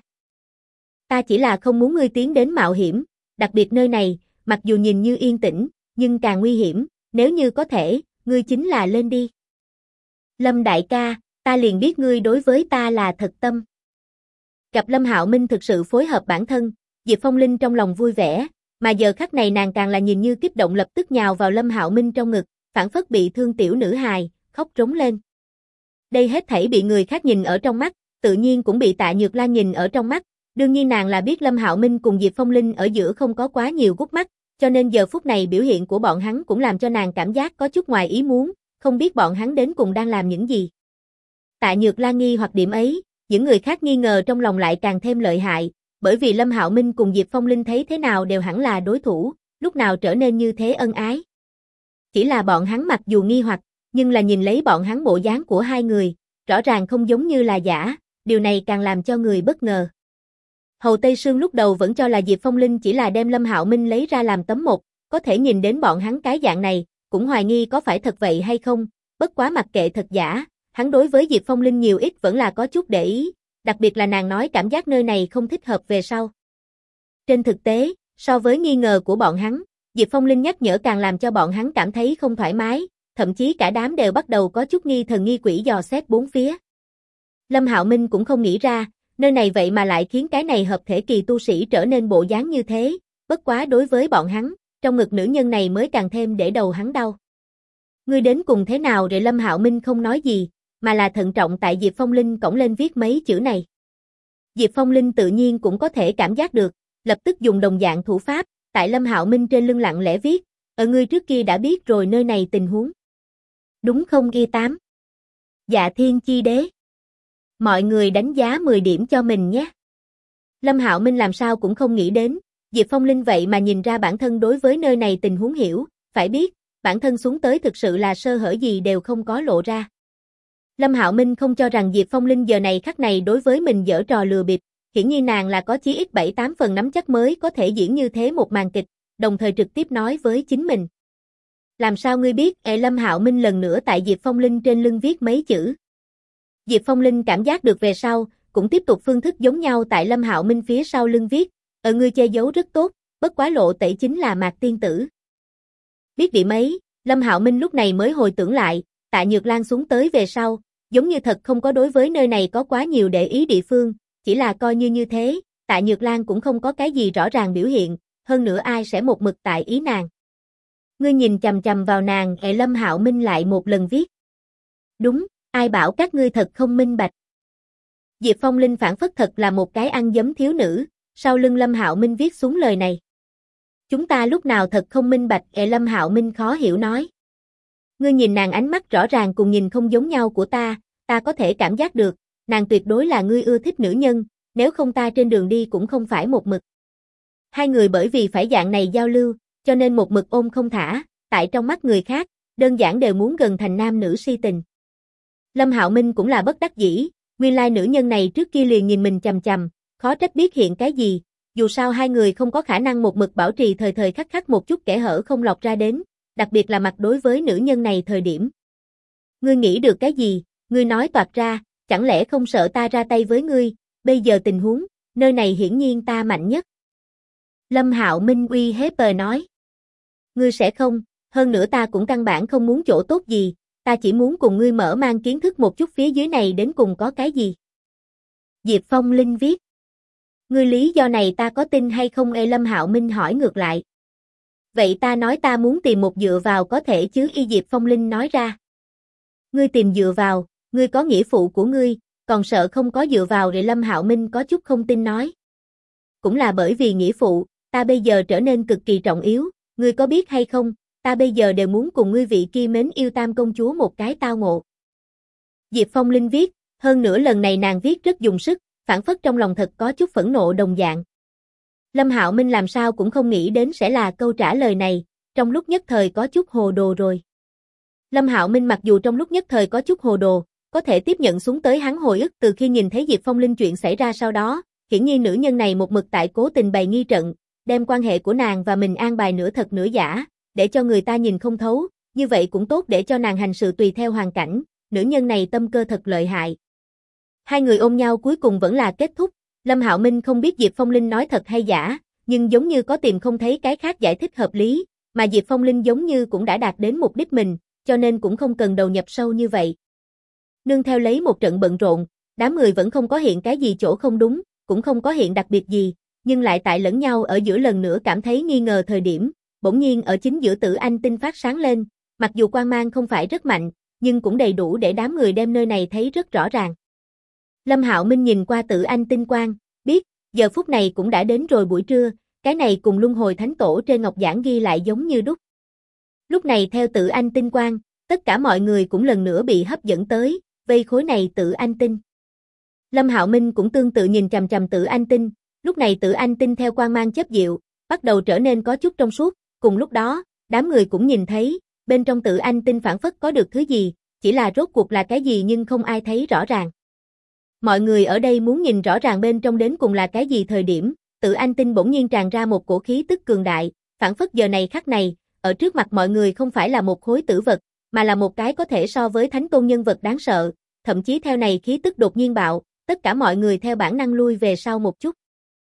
ta chỉ là không muốn ngươi tiến đến mạo hiểm, đặc biệt nơi này, mặc dù nhìn như yên tĩnh, nhưng càng nguy hiểm, nếu như có thể, ngươi chính là lên đi." "Lâm đại ca, ta liền biết ngươi đối với ta là thật tâm." Gặp Lâm Hạo Minh thực sự phối hợp bản thân, Diệp Phong Linh trong lòng vui vẻ, mà giờ khắc này nàng càng là nhìn như kích động lập tức nhào vào Lâm Hạo Minh trong ngực, phản phất bị thương tiểu nữ hài, khóc rống lên. Đây hết thảy bị người khác nhìn ở trong mắt, tự nhiên cũng bị Tạ Nhược Lan nhìn ở trong mắt, đương nhiên nàng là biết Lâm Hạo Minh cùng Diệp Phong Linh ở giữa không có quá nhiều gút mắt, cho nên giờ phút này biểu hiện của bọn hắn cũng làm cho nàng cảm giác có chút ngoài ý muốn, không biết bọn hắn đến cùng đang làm những gì. Tạ Nhược Lan nghi hoặc điểm ấy, những người khác nghi ngờ trong lòng lại càng thêm lợi hại, bởi vì Lâm Hạo Minh cùng Diệp Phong Linh thấy thế nào đều hẳn là đối thủ, lúc nào trở nên như thế ân ái. Chỉ là bọn hắn mặc dù nghi hoặc, nhưng là nhìn lấy bọn hắn bộ dáng của hai người, rõ ràng không giống như là giả, điều này càng làm cho người bất ngờ. Hầu Tây Sương lúc đầu vẫn cho là Diệp Phong Linh chỉ là đem Lâm Hạo Minh lấy ra làm tấm mộc, có thể nhìn đến bọn hắn cái dạng này, cũng hoài nghi có phải thật vậy hay không, bất quá mặc kệ thật giả, hắn đối với Diệp Phong Linh nhiều ít vẫn là có chút để ý, đặc biệt là nàng nói cảm giác nơi này không thích hợp về sau. Trên thực tế, so với nghi ngờ của bọn hắn, Diệp Phong Linh nhắc nhở càng làm cho bọn hắn cảm thấy không thoải mái, thậm chí cả đám đều bắt đầu có chút nghi thần nghi quỷ dò xét bốn phía. Lâm Hạo Minh cũng không nghĩ ra, nơi này vậy mà lại khiến cái này hợp thể kỳ tu sĩ trở nên bộ dáng như thế, bất quá đối với bọn hắn, trong ngực nữ nhân này mới càng thêm để đầu hắn đau. "Ngươi đến cùng thế nào?" Rồi Lâm Hạo Minh không nói gì, mà là thận trọng tại Diệp Phong Linh cõng lên viết mấy chữ này. Diệp Phong Linh tự nhiên cũng có thể cảm giác được, lập tức dùng đồng dạng thủ pháp, tại Lâm Hạo Minh trên lưng lặng lẽ viết, ngươi trước kia đã biết rồi nơi này tình huống. Đúng không ghi 8? Dạ thiên chi đế. Mọi người đánh giá 10 điểm cho mình nhé." Lâm Hạo Minh làm sao cũng không nghĩ đến, Diệp Phong Linh vậy mà nhìn ra bản thân đối với nơi này tình huống hiểu, phải biết, bản thân xuống tới thực sự là sơ hở gì đều không có lộ ra. Lâm Hạo Minh không cho rằng Diệp Phong Linh giờ này khắc này đối với mình giở trò lừa bịp, hiển nhiên nàng là có chí ít 7-8 phần nắm chắc mới có thể diễn như thế một màn kịch, đồng thời trực tiếp nói với chính mình. Làm sao ngươi biết? Lâm Hạo Minh lần nữa tại Diệp Phong Linh trên lưng viết mấy chữ. Diệp Phong Linh cảm giác được về sau, cũng tiếp tục phương thức giống nhau tại Lâm Hạo Minh phía sau lưng viết, ngươi che giấu rất tốt, bất quá lộ tẩy chính là Mạc tiên tử. Biết điểm ấy, Lâm Hạo Minh lúc này mới hồi tưởng lại, Tạ Nhược Lan xuống tới về sau, giống như thật không có đối với nơi này có quá nhiều để ý địa phương, chỉ là coi như thế, Tạ Nhược Lan cũng không có cái gì rõ ràng biểu hiện, hơn nữa ai sẽ một mực tại ý nàng. Ngươi nhìn chằm chằm vào nàng, Lâm Hạo Minh lại một lần viết. Đúng, ai bảo các ngươi thật không minh bạch. Diệp Phong Linh phản phất thật là một cái ăn dấm thiếu nữ, sau lưng Lâm Hạo Minh viết xuống lời này. Chúng ta lúc nào thật không minh bạch, Lâm Hạo Minh khó hiểu nói. Ngươi nhìn nàng ánh mắt rõ ràng cùng nhìn không giống nhau của ta có thể cảm giác được, nàng tuyệt đối là ngươi ưa thích nữ nhân, nếu không ta trên đường đi cũng không phải một mực. Hai người bởi vì phải dạng này giao lưu, cho nên một mực ôm không thả, tại trong mắt người khác, đơn giản đều muốn gần thành nam nữ si tình. Lâm Hạo Minh cũng là bất đắc dĩ, nguyên lai nữ nhân này trước kia liền nhìn mình chằm chằm, khó trách biết hiện cái gì, dù sao hai người không có khả năng một mực bảo trì thời thời khắc khắc một chút kẽ hở không lọt ra đến, đặc biệt là mặt đối với nữ nhân này thời điểm. Ngươi nghĩ được cái gì, ngươi nói toạc ra, chẳng lẽ không sợ ta ra tay với ngươi, bây giờ tình huống, nơi này hiển nhiên ta mạnh nhất. Lâm Hạo Minh uy hiếp nói. Ngươi sẽ không, hơn nữa ta cũng căn bản không muốn chỗ tốt gì, ta chỉ muốn cùng ngươi mở mang kiến thức một chút phía dưới này đến cùng có cái gì. Diệp Phong Linh viết. Ngươi lý do này ta có tin hay không? Lâm Hạo Minh hỏi ngược lại. Vậy ta nói ta muốn tìm một dựa vào có thể chứ? Diệp Phong Linh nói ra. Ngươi tìm dựa vào, ngươi có nghĩa phụ của ngươi, còn sợ không có dựa vào? Lâm Hạo Minh có chút không tin nói. Cũng là bởi vì nghĩa phụ, ta bây giờ trở nên cực kỳ trọng yếu, ngươi có biết hay không, ta bây giờ đều muốn cùng ngươi vị kia mến yêu Tam công chúa một cái tao ngộ. Diệp Phong Linh viết, hơn nữa lần này nàng viết rất dùng sức, phản phất trong lòng thật có chút phẫn nộ đồng dạng. Lâm Hạo Minh làm sao cũng không nghĩ đến sẽ là câu trả lời này, trong lúc nhất thời có chút hồ đồ rồi. Lâm Hạo Minh mặc dù trong lúc nhất thời có chút hồ đồ, có thể tiếp nhận xuống tới hắn hồi ức từ khi nhìn thấy Diệp Phong Linh chuyện xảy ra sau đó, hiển nhiên nữ nhân này một mực tại cố tình bày nghi trận, đem quan hệ của nàng và mình an bài nửa thật nửa giả, để cho người ta nhìn không thấu, như vậy cũng tốt để cho nàng hành sự tùy theo hoàn cảnh, nữ nhân này tâm cơ thật lợi hại. Hai người ôm nhau cuối cùng vẫn là kết thúc, Lâm Hạo Minh không biết Diệp Phong Linh nói thật hay giả, nhưng giống như có tìm không thấy cái khác giải thích hợp lý, mà Diệp Phong Linh giống như cũng đã đạt đến mục đích mình, cho nên cũng không cần đầu nhập sâu như vậy. Nương theo lấy một trận bận rộn, đám người vẫn không có hiện cái gì chỗ không đúng, cũng không có hiện đặc biệt gì, nhưng lại tại lẫn nhau ở giữa lần nữa cảm thấy nghi ngờ thời điểm, bỗng nhiên ở chính giữa Tử Anh tinh phát sáng lên, mặc dù quang mang không phải rất mạnh, nhưng cũng đầy đủ để đám người đem nơi này thấy rất rõ ràng. Lâm Hạo Minh nhìn qua Tử Anh tinh quang, biết, giờ phút này cũng đã đến rồi buổi trưa, cái này cùng Luân Hồi Thánh Tổ trên ngọc giảng ghi lại giống như đúc. Lúc này theo Tử Anh tinh quang, tất cả mọi người cũng lần nữa bị hấp dẫn tới, vây khối này Tử Anh tinh. Lâm Hạo Minh cũng tương tự nhìn chằm chằm Tử Anh tinh, lúc này Tử Anh tinh theo quang mang chớp diệu, bắt đầu trở nên có chút trong suốt, cùng lúc đó, đám người cũng nhìn thấy, bên trong Tử Anh tinh phản phất có được thứ gì, chỉ là rốt cuộc là cái gì nhưng không ai thấy rõ ràng. Mọi người ở đây muốn nhìn rõ ràng bên trong đến cùng là cái gì thời điểm, Tử Anh tinh bỗng nhiên tràn ra một cổ khí tức cường đại, phản phất giờ này khắc này, ở trước mặt mọi người không phải là một khối tử vật, mà là một cái có thể so với thánh tôn nhân vật đáng sợ, thậm chí theo này khí tức đột nhiên bạo, tất cả mọi người theo bản năng lui về sau một chút.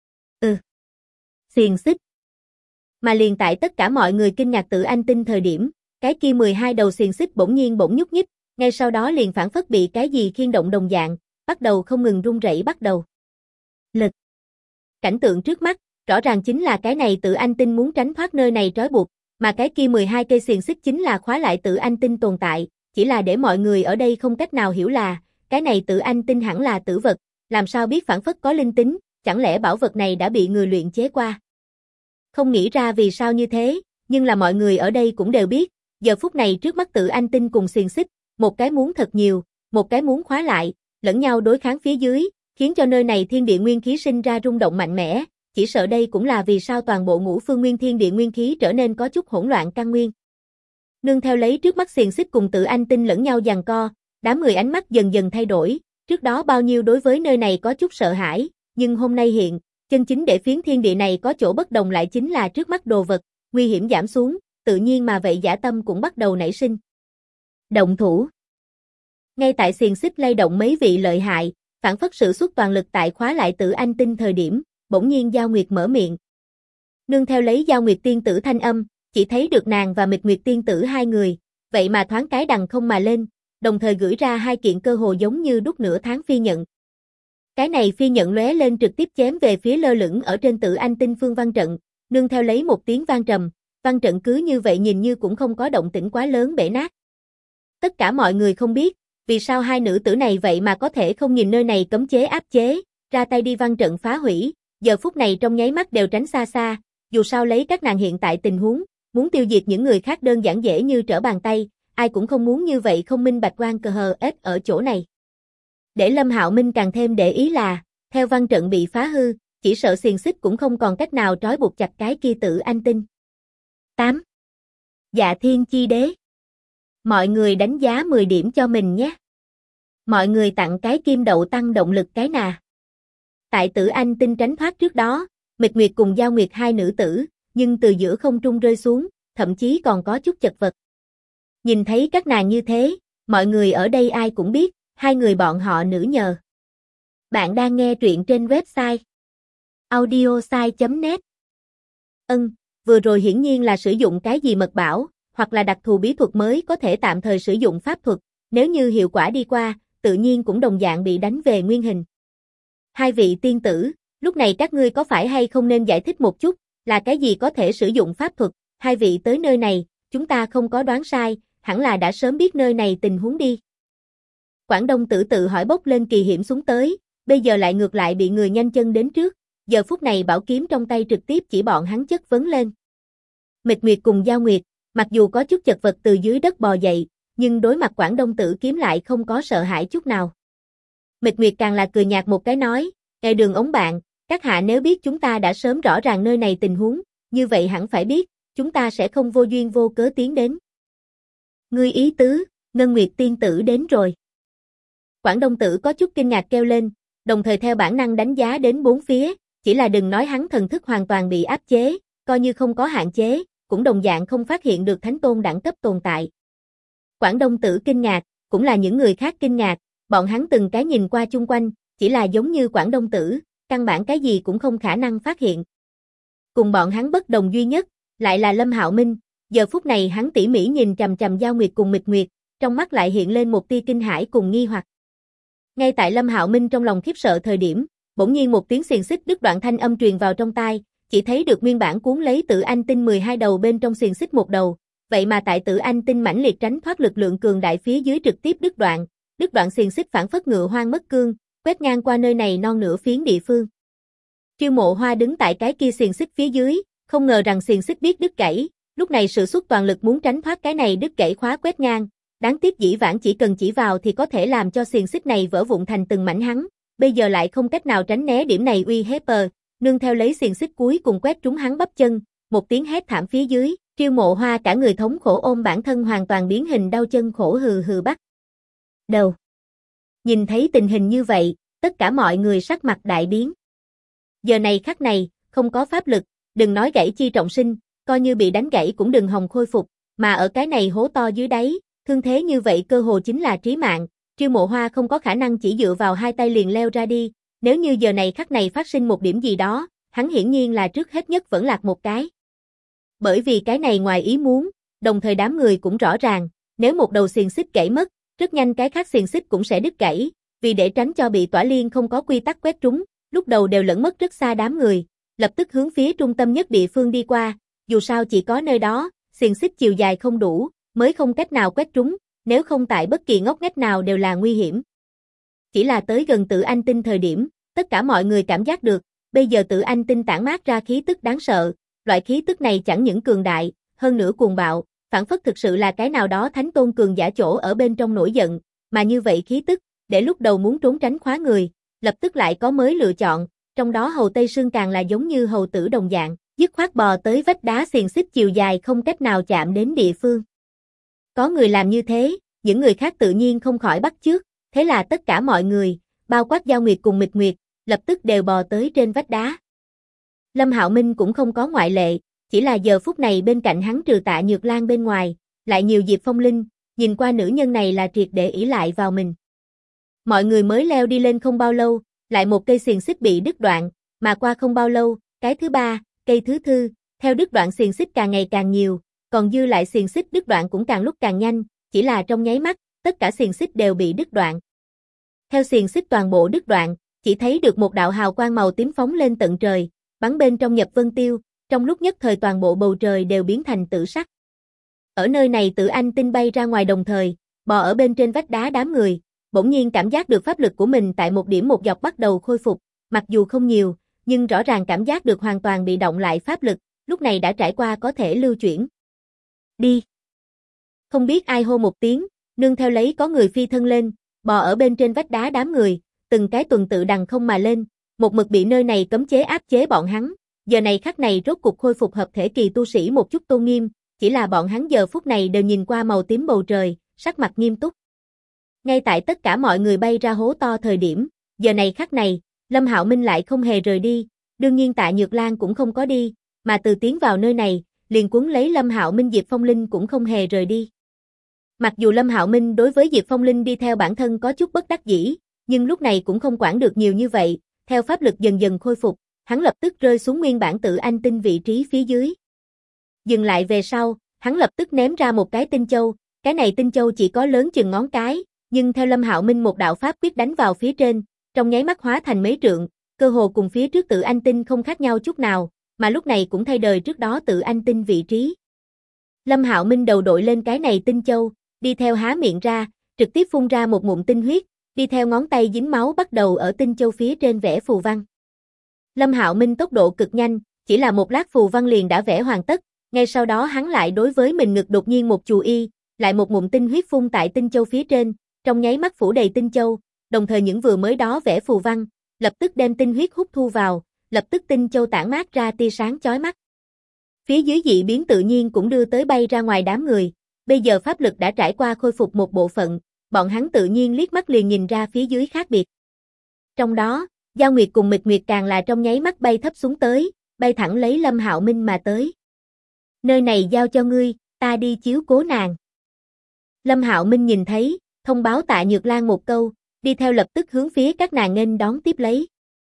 Xiềng xích. Mà liền tại tất cả mọi người kinh ngạc Tử Anh tinh thời điểm, cái kia 12 đầu xiềng xích bỗng nhiên bỗng nhúc nhích, ngay sau đó liền phản phất bị cái gì khiên động đồng dạng, bắt đầu không ngừng rung rẩy bắt đầu. Lực. Cảnh tượng trước mắt, rõ ràng chính là cái này Tử Anh tinh muốn tránh thoát nơi này trói buộc, mà cái kia 12 cây xiềng xích chính là khóa lại Tử Anh tinh tồn tại, chỉ là để mọi người ở đây không cách nào hiểu là, cái này Tử Anh tinh hẳn là tử vật, làm sao biết phản phất có linh tính, chẳng lẽ bảo vật này đã bị người luyện chế qua. Không nghĩ ra vì sao như thế, nhưng là mọi người ở đây cũng đều biết, giờ phút này trước mắt Tử Anh tinh cùng xiềng xích, một cái muốn thật nhiều, một cái muốn khóa lại, lẫn nhau đối kháng phía dưới, khiến cho nơi này thiên địa nguyên khí sinh ra rung động mạnh mẽ, chỉ sợ đây cũng là vì sao toàn bộ ngũ phương nguyên thiên địa nguyên khí trở nên có chút hỗn loạn căn nguyên. Nương theo lấy trước mắt xiềng xích cùng Tử Anh tinh lẫn nhau giằng co, đám người ánh mắt dần dần thay đổi, trước đó bao nhiêu đối với nơi này có chút sợ hãi, nhưng hôm nay hiện, chân chính để phiến thiên địa này có chỗ bất đồng lại chính là trước mắt đồ vật, nguy hiểm giảm xuống, tự nhiên mà vậy dã tâm cũng bắt đầu nảy sinh. Động thủ. Ngay tại xiềng xích lay động mấy vị lợi hại, phản phất sử xuất toàn lực tại khóa lại Tử Anh Tinh thời điểm, bỗng nhiên Giao Nguyệt mở miệng. Nương theo lấy Giao Nguyệt tiên tử thanh âm, chỉ thấy được nàng và Mịch Nguyệt tiên tử hai người, vậy mà thoáng cái đằng không mà lên, đồng thời gửi ra hai kiện cơ hồ giống như đúc nửa tháng phi nhận. Cái này phi nhận lóe lên trực tiếp chém về phía lơ lửng ở trên Tử Anh Tinh phương văn trận, nương theo lấy một tiếng vang trầm, văn trận cứ như vậy nhìn như cũng không có động tĩnh quá lớn bể nát. Tất cả mọi người không biết, vì sao hai nữ tử này vậy mà có thể không nhìn nơi này cấm chế áp chế, ra tay đi văn trận phá hủy, giờ phút này trong nháy mắt đều tránh xa xa, dù sao lấy các nàng hiện tại tình huống, muốn tiêu diệt những người khác đơn giản dễ như trở bàn tay, ai cũng không muốn như vậy không minh bạch quan cờ hờ ết ở chỗ này. Để Lâm Hạo Minh càng thêm để ý là, theo văn trận bị phá hư, chỉ sợ xiềng xích cũng không còn cách nào trói buộc chặt cái kia Tử Anh Tinh. 8. Dạ Thiên Chi Đế. Mọi người đánh giá 10 điểm cho mình nhé. Mọi người tặng cái kim đậu tăng động lực cái nà. Tại Tử Anh Tinh tránh thoát trước đó, Mịch Nguyệt cùng Giao Nguyệt hai nữ tử, nhưng từ giữa không trung rơi xuống, thậm chí còn có chút chật vật. Nhìn thấy các nàng như thế, mọi người ở đây ai cũng biết, hai người bọn họ nữ nhờ. Bạn đang nghe truyện trên website audiosai.net. Vừa rồi hiển nhiên là sử dụng cái gì mật bảo, hoặc là đặc thù bí thuật mới có thể tạm thời sử dụng pháp thuật, nếu như hiệu quả đi qua, tự nhiên cũng đồng dạng bị đánh về nguyên hình. Hai vị tiên tử, lúc này các ngươi có phải hay không nên giải thích một chút, là cái gì có thể sử dụng pháp thuật, hai vị tới nơi này, chúng ta không có đoán sai, hẳn là đã sớm biết nơi này tình huống đi. Quảng Đông Tử tự hỏi bốc lên kỳ hiểm xuống tới, bây giờ lại ngược lại bị người nhanh chân đến trước, giờ phút này bảo kiếm trong tay trực tiếp chỉ bọn hắn chất vấn lên. Mịch Nguyệt cùng Giao Nguyệt, mặc dù có chút chật vật từ dưới đất bò dậy, nhưng đối mặt Quảng Đông Tử kiếm lại không có sợ hãi chút nào. Mịch Nguyệt càng là cười nhạt một cái nói, "Ê Đường ống bạn, các hạ nếu biết chúng ta đã sớm rõ ràng nơi này tình huống, như vậy hẳn phải biết, chúng ta sẽ không vô duyên vô cớ tiến đến." Ngươi ý tứ, Ngân Nguyệt tiên tử đến rồi. Quảng Đông Tử có chút kinh ngạc kêu lên, đồng thời theo bản năng đánh giá đến bốn phía, chỉ là đừng nói hắn thần thức hoàn toàn bị áp chế, coi như không có hạn chế, cũng đồng dạng không phát hiện được thánh tôn đẳng cấp tồn tại. Quảng Đông Tử kinh ngạc, cũng là những người khác kinh ngạc, bọn hắn từng cái nhìn qua chung quanh, chỉ là giống như Quảng Đông Tử, căn bản cái gì cũng không khả năng phát hiện. Cùng bọn hắn bất đồng duy nhất, lại là Lâm Hạo Minh, giờ phút này hắn tỉ mỉ nhìn chằm chằm Giao Nguyệt cùng Mịch Nguyệt, trong mắt lại hiện lên một tia kinh hãi cùng nghi hoặc. Ngay tại Lâm Hạo Minh trong lòng khiếp sợ thời điểm, bỗng nhiên một tiếng xiềng xích đứt đoạn thanh âm truyền vào trong tai, chỉ thấy được nguyên bản cuốn lấy Tử Anh Tinh 12 đầu bên trong xiềng xích một đầu, vậy mà tại Tử Anh Tinh mãnh liệt tránh thoát lực lượng cường đại phía dưới trực tiếp đứt đoạn xiềng xích phản phất ngựa hoang mất cương, quét ngang qua nơi này non nửa phiến địa phương. Triêu Mộ Hoa đứng tại cái kia xiềng xích phía dưới, không ngờ rằng xiềng xích biết đứt gãy, lúc này sử xuất toàn lực muốn tránh thoát cái này đứt gãy khóa quét ngang, đáng tiếc dĩ vãng chỉ cần chỉ vào thì có thể làm cho xiềng xích này vỡ vụn thành từng mảnh hắn, bây giờ lại không cách nào tránh né điểm này uy hiếp, nương theo lấy xiềng xích cuối cùng quét trúng hắn bắp chân, một tiếng hét thảm phía dưới, Triêu Mộ Hoa cả người thống khổ ôm bản thân hoàn toàn biến hình đau chân khổ hừ hừ bắt đầu. Nhìn thấy tình hình như vậy, tất cả mọi người sắc mặt đại biến. Giờ này khắc này, không có pháp lực, đừng nói gãy chi trọng sinh, coi như bị đánh gãy cũng đừng hòng khôi phục, mà ở cái này hố to dưới đáy, thương thế như vậy cơ hồ chính là trí mạng, Triêu Mộ Hoa không có khả năng chỉ dựa vào hai tay liền leo ra đi, nếu như giờ này khắc này phát sinh một điểm gì đó, hắn hiển nhiên là trước hết nhất vẫn lạc một cái. Bởi vì cái này ngoài ý muốn, đồng thời đám người cũng rõ ràng, nếu một đầu xiềng xích gãy mất, rất nhanh cái khác xiềng xích cũng sẽ đứt gãy, vì để tránh cho bị tỏa liên không có quy tắc quét trúng, lúc đầu đều lẫn mất rất xa đám người, lập tức hướng phía trung tâm nhất địa phương đi qua, dù sao chỉ có nơi đó, xiềng xích chiều dài không đủ, mới không cách nào quét trúng, nếu không tại bất kỳ ngóc ngách nào đều là nguy hiểm. Chỉ là tới gần Tử Anh Tinh thời điểm, tất cả mọi người cảm giác được, bây giờ Tử Anh Tinh tản mát ra khí tức đáng sợ, loại khí tức này chẳng những cường đại, hơn nữa cuồng bạo, phản phất thực sự là cái nào đó thánh tôn cường giả chỗ ở bên trong nổi giận, mà như vậy khí tức, để lúc đầu muốn trốn tránh khóa người, lập tức lại có mới lựa chọn, trong đó Hầu Tây Sương càng là giống như hầu tử đồng dạng, dứt khoát bò tới vách đá xiềng xích chiều dài không cách nào chạm đến địa phương. Có người làm như thế, những người khác tự nhiên không khỏi bắt chước, thế là tất cả mọi người, bao quát Giao Nguyệt cùng Mịch Nguyệt, lập tức đều bò tới trên vách đá. Lâm Hạo Minh cũng không có ngoại lệ, chỉ là giờ phút này bên cạnh hắn trừ Tạ Nhược Lan bên ngoài, lại nhiều Diệp Phong Linh, nhìn qua nữ nhân này là triệt để ỷ lại vào mình. Mọi người mới leo đi lên không bao lâu, lại một cây xiềng xích bị đứt đoạn, mà qua không bao lâu, cái thứ ba, cây thứ tư, theo đứt đoạn xiềng xích càng ngày càng nhiều, còn dư lại xiềng xích đứt đoạn cũng càng lúc càng nhanh, chỉ là trong nháy mắt, tất cả xiềng xích đều bị đứt đoạn. Theo xiềng xích toàn bộ đứt đoạn, chỉ thấy được một đạo hào quang màu tím phóng lên tận trời, bắn bên trong nhập vân tiêu, trong lúc nhất thời toàn bộ bầu trời đều biến thành tử sắc. Ở nơi này Tử Anh Tinh bay ra ngoài đồng thời, bò ở bên trên vách đá đám người, bỗng nhiên cảm giác được pháp lực của mình tại một điểm một dọc bắt đầu khôi phục, mặc dù không nhiều, nhưng rõ ràng cảm giác được hoàn toàn bị động lại pháp lực, lúc này đã trải qua có thể lưu chuyển. Đi! Không biết ai hô một tiếng, nương theo lấy có người phi thân lên, bò ở bên trên vách đá đám người, từng cái tuần tự đằng không mà lên, một mực bị nơi này cấm chế áp chế bọn hắn, giờ này khắc này rốt cục khôi phục hợp thể kỳ tu sĩ một chút tôn nghiêm, chỉ là bọn hắn giờ phút này đều nhìn qua màu tím bầu trời, sắc mặt nghiêm túc. Ngay tại tất cả mọi người bay ra hố to thời điểm, giờ này khắc này, Lâm Hạo Minh lại không hề rời đi, đương nhiên Tạ Nhược Lan cũng không có đi, mà từ tiến vào nơi này, liền cuốn lấy Lâm Hạo Minh Diệp Phong Linh cũng không hề rời đi. Mặc dù Lâm Hạo Minh đối với Diệp Phong Linh đi theo bản thân có chút bất đắc dĩ, nhưng lúc này cũng không quản được nhiều như vậy, theo pháp lực dần dần khôi phục, hắn lập tức rơi xuống nguyên bản Tử Anh Tinh vị trí phía dưới. Dừng lại về sau, hắn lập tức ném ra một cái tinh châu, cái này tinh châu chỉ có lớn chừng ngón cái, nhưng theo Lâm Hạo Minh một đạo pháp quyết đánh vào phía trên, trong nháy mắt hóa thành mấy trượng, cơ hồ cùng phía trước Tử Anh Tinh không khác nhau chút nào, mà lúc này cũng thay đời trước đó Tử Anh Tinh vị trí. Lâm Hạo Minh đầu đội lên cái này tinh châu, đi theo há miệng ra, trực tiếp phun ra một ngụm tinh huyết, đi theo ngón tay dính máu bắt đầu ở tinh châu phía trên vẽ phù văn. Lâm Hạo Minh tốc độ cực nhanh, chỉ là một lát phù văn liền đã vẽ hoàn tất, ngay sau đó hắn lại đối với mình ngực đột nhiên một chù y, lại một ngụm tinh huyết phun tại tinh châu phía trên, trong nháy mắt phủ đầy tinh châu, đồng thời những vừa mới đó vẽ phù văn, lập tức đem tinh huyết hút thu vào, lập tức tinh châu tản mát ra tia sáng chói mắt. Phía dưới dị biến tự nhiên cũng đưa tới bay ra ngoài đám người, bây giờ pháp lực đã trải qua khôi phục một bộ phận, bọn hắn tự nhiên liếc mắt liền nhìn ra phía dưới khác biệt. Trong đó, Giao Nguyệt cùng Mịch Nguyệt càng là trong nháy mắt bay thấp xuống tới, bay thẳng lấy Lâm Hạo Minh mà tới. Nơi này giao cho ngươi, ta đi chiếu cố nàng. Lâm Hạo Minh nhìn thấy, thông báo Tạ Nhược Lan một câu, đi theo lập tức hướng phía các nàng nghênh đón tiếp lấy.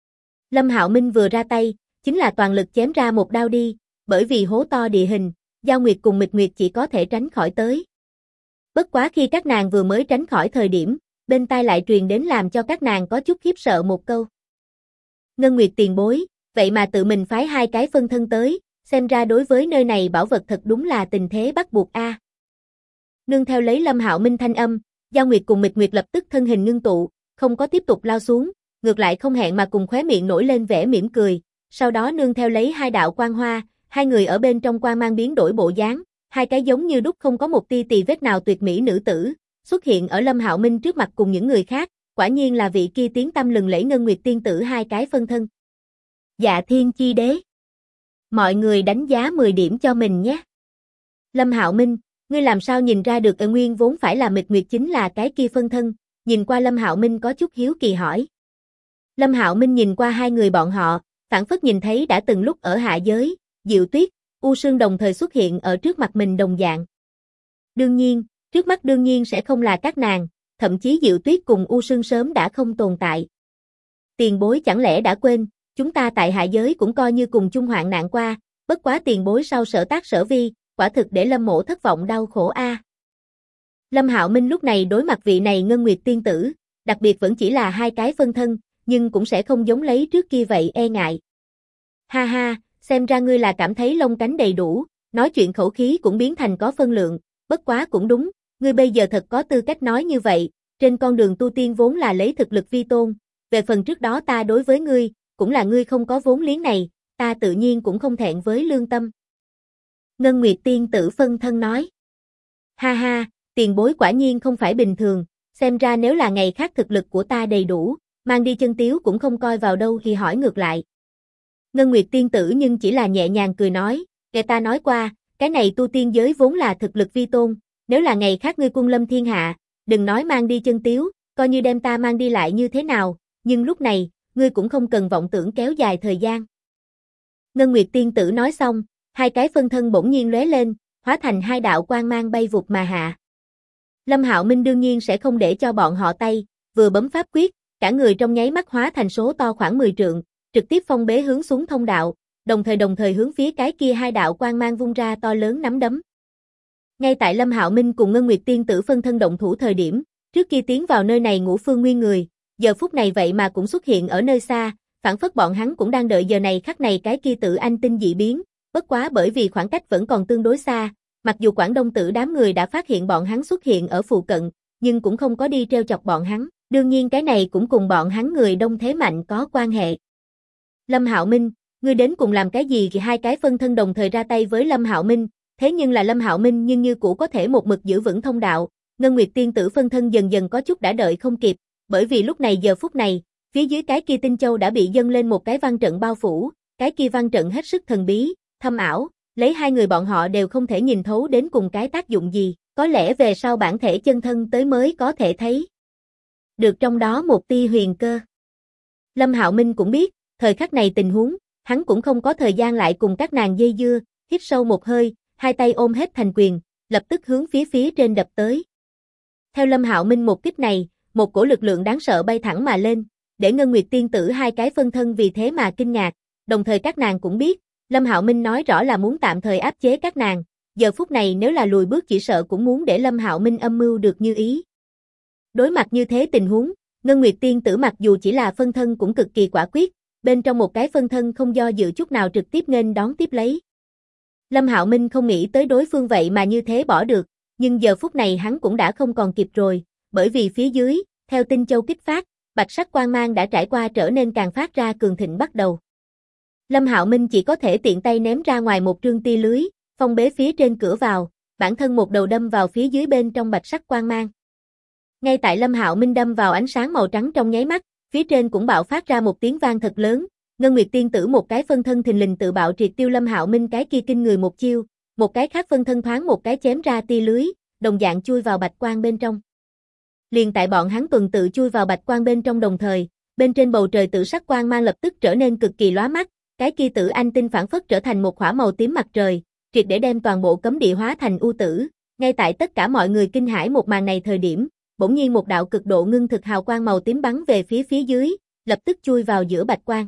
Lâm Hạo Minh vừa ra tay, chính là toàn lực chém ra một đao đi, bởi vì hố to địa hình, Giao Nguyệt cùng Mịch Nguyệt chỉ có thể tránh khỏi tới. Bất quá khi các nàng vừa mới tránh khỏi thời điểm, bên tai lại truyền đến làm cho các nàng có chút khiếp sợ một câu. Ngân Nguyệt tiền bối, vậy mà tự mình phái hai cái phân thân tới, xem ra đối với nơi này bảo vật thật đúng là tình thế bắt buộc a. Nương theo lấy Lâm Hạo Minh thanh âm, Giao Nguyệt cùng Mịch Nguyệt lập tức thân hình ngưng tụ, không có tiếp tục lao xuống, ngược lại không hẹn mà cùng khóe miệng nổi lên vẻ mỉm cười, sau đó nương theo lấy hai đạo quang hoa, hai người ở bên trong quang mang biến đổi bộ dáng, hai cái giống như đúc không có một tia tì vết nào tuyệt mỹ nữ tử, xuất hiện ở Lâm Hạo Minh trước mặt cùng những người khác, quả nhiên là vị kia tiếng tăm lừng lẫy Ngân Nguyệt tiên tử hai cái phân thân. Dạ Thiên Chi Đế. Mọi người đánh giá 10 điểm cho mình nhé. Lâm Hạo Minh, ngươi làm sao nhìn ra được nguyên vốn phải là Mịch Nguyệt chính là cái kia phân thân, nhìn qua Lâm Hạo Minh có chút hiếu kỳ hỏi. Lâm Hạo Minh nhìn qua hai người bọn họ, phảng phất nhìn thấy đã từng lúc ở hạ giới, Diệu Tuyết, U Sương đồng thời xuất hiện ở trước mặt mình đồng dạng. Đương nhiên, trước mắt đương nhiên sẽ không là các nàng, thậm chí Diệu Tuyết cùng U Sương sớm đã không tồn tại. Tiền bối chẳng lẽ đã quên, chúng ta tại hạ giới cũng coi như cùng chung hoạn nạn qua, bất quá tiền bối sau sở tác sở vi, quả thực để Lâm mỗ thất vọng đau khổ a. Lâm Hạo Minh lúc này đối mặt vị này Ngân Nguyệt tiên tử, đặc biệt vẫn chỉ là hai cái phân thân, nhưng cũng sẽ không giống lấy trước kia vậy e ngại. Ha ha, xem ra ngươi là cảm thấy lông cánh đầy đủ, nói chuyện khẩu khí cũng biến thành có phân lượng, bất quá cũng đúng, ngươi bây giờ thật có tư cách nói như vậy, trên con đường tu tiên vốn là lấy thực lực vi tôn, về phần trước đó ta đối với ngươi, cũng là ngươi không có vốn liếng này, ta tự nhiên cũng không thẹn với lương tâm. Ngân Nguyệt tiên tử phân thân nói. Ha ha, tiền bối quả nhiên không phải bình thường, xem ra nếu là ngày khác thực lực của ta đầy đủ, mang đi chân tiếu cũng không coi vào đâu thì hỏi ngược lại. Ngân Nguyệt tiên tử nhưng chỉ là nhẹ nhàng cười nói, nghe ta nói qua, cái này tu tiên giới vốn là thực lực vi tôn, nếu là ngày khác ngươi quân lâm thiên hạ, đừng nói mang đi chân tiếu, coi như đem ta mang đi lại như thế nào, nhưng lúc này, ngươi cũng không cần vọng tưởng kéo dài thời gian. Ngân Nguyệt tiên tử nói xong, hai cái phân thân bỗng nhiên lóe lên, hóa thành hai đạo quang mang bay vụt mà hạ. Lâm Hạo Minh đương nhiên sẽ không để cho bọn họ tay, vừa bấm pháp quyết, cả người trong nháy mắt hóa thành số to khoảng 10 trượng, trực tiếp phong bế hướng xuống thông đạo, đồng thời hướng phía cái kia hai đạo quang mang vung ra to lớn nắm đấm. Ngay tại Lâm Hạo Minh cùng Ngân Nguyệt Tiên Tử phân thân động thủ thời điểm, trước khi tiến vào nơi này Ngũ Phương Nguyên người, giờ phút này vậy mà cũng xuất hiện ở nơi xa, phản phất bọn hắn cũng đang đợi giờ này khắc này cái kia Tử Anh tinh dị biến, bất quá bởi vì khoảng cách vẫn còn tương đối xa, mặc dù Quảng Đông Tử đám người đã phát hiện bọn hắn xuất hiện ở phụ cận, nhưng cũng không có đi trêu chọc bọn hắn, đương nhiên cái này cũng cùng bọn hắn người đông thế mạnh có quan hệ. Lâm Hạo Minh, ngươi đến cùng làm cái gì? Thì hai cái phân thân đồng thời ra tay với Lâm Hạo Minh, thế nhưng là Lâm Hạo Minh nhưng như cũ có thể một mực giữ vững thông đạo, Ngân Nguyệt Tiên Tử phân thân dần dần có chút đã đợi không kịp, bởi vì lúc này giờ phút này, phía dưới cái kia tinh châu đã bị dâng lên một cái văn trận bao phủ, cái kia văn trận hết sức thần bí, thâm ảo, lấy hai người bọn họ đều không thể nhìn thấu đến cùng cái tác dụng gì, có lẽ về sau bản thể chân thân tới mới có thể thấy được trong đó một tia huyền cơ. Lâm Hạo Minh cũng biết, thời khắc này tình huống, hắn cũng không có thời gian lại cùng các nàng dây dưa, hít sâu một hơi, hai tay ôm hết thành quyền, lập tức hướng phía trên đập tới. Theo Lâm Hạo Minh một kích này, một cổ lực lượng đáng sợ bay thẳng mà lên, để Ngân Nguyệt Tiên Tử hai cái phân thân vì thế mà kinh ngạc, đồng thời các nàng cũng biết, Lâm Hạo Minh nói rõ là muốn tạm thời áp chế các nàng, giờ phút này nếu là lùi bước chỉ sợ cũng muốn để Lâm Hạo Minh âm mưu được như ý. Đối mặt như thế tình huống, Ngân Nguyệt Tiên Tử mặc dù chỉ là phân thân cũng cực kỳ quả quyết, bên trong một cái phân thân không do dự chút nào trực tiếp nghênh đón tiếp lấy. Lâm Hạo Minh không nghĩ tới đối phương vậy mà như thế bỏ được, nhưng giờ phút này hắn cũng đã không còn kịp rồi, bởi vì phía dưới, theo tinh châu kích phát, bạch sắc quang mang đã trải qua trở nên càng phát ra cường thịnh bắt đầu. Lâm Hạo Minh chỉ có thể tiện tay ném ra ngoài một trương tia lưới, phong bế phía trên cửa vào, bản thân một đầu đâm vào phía dưới bên trong bạch sắc quang mang. Ngay tại Lâm Hạo Minh đâm vào ánh sáng màu trắng trong nháy mắt, phía trên cũng bạo phát ra một tiếng vang thật lớn, Ngân Nguyệt Tiên Tử một cái phân thân thình lình tự bạo triệt tiêu Lâm Hạo Minh cái kia kinh người một chiêu, một cái khác phân thân thoáng một cái chém ra tia lưới, đồng dạng chui vào bạch quang bên trong. Liền tại bọn hắn tuần tự chui vào bạch quang bên trong đồng thời, bên trên bầu trời tử sắc quang mang lập tức trở nên cực kỳ lóa mắt, cái kia Tử Anh tinh phản phất trở thành một khỏa màu tím mặt trời, triệt để đem toàn bộ cấm địa hóa thành u tử. Ngay tại tất cả mọi người kinh hãi một màn này thời điểm, bỗng nhiên một đạo cực độ ngưng thực hào quang màu tím bắn về phía dưới, lập tức chui vào giữa bạch quang.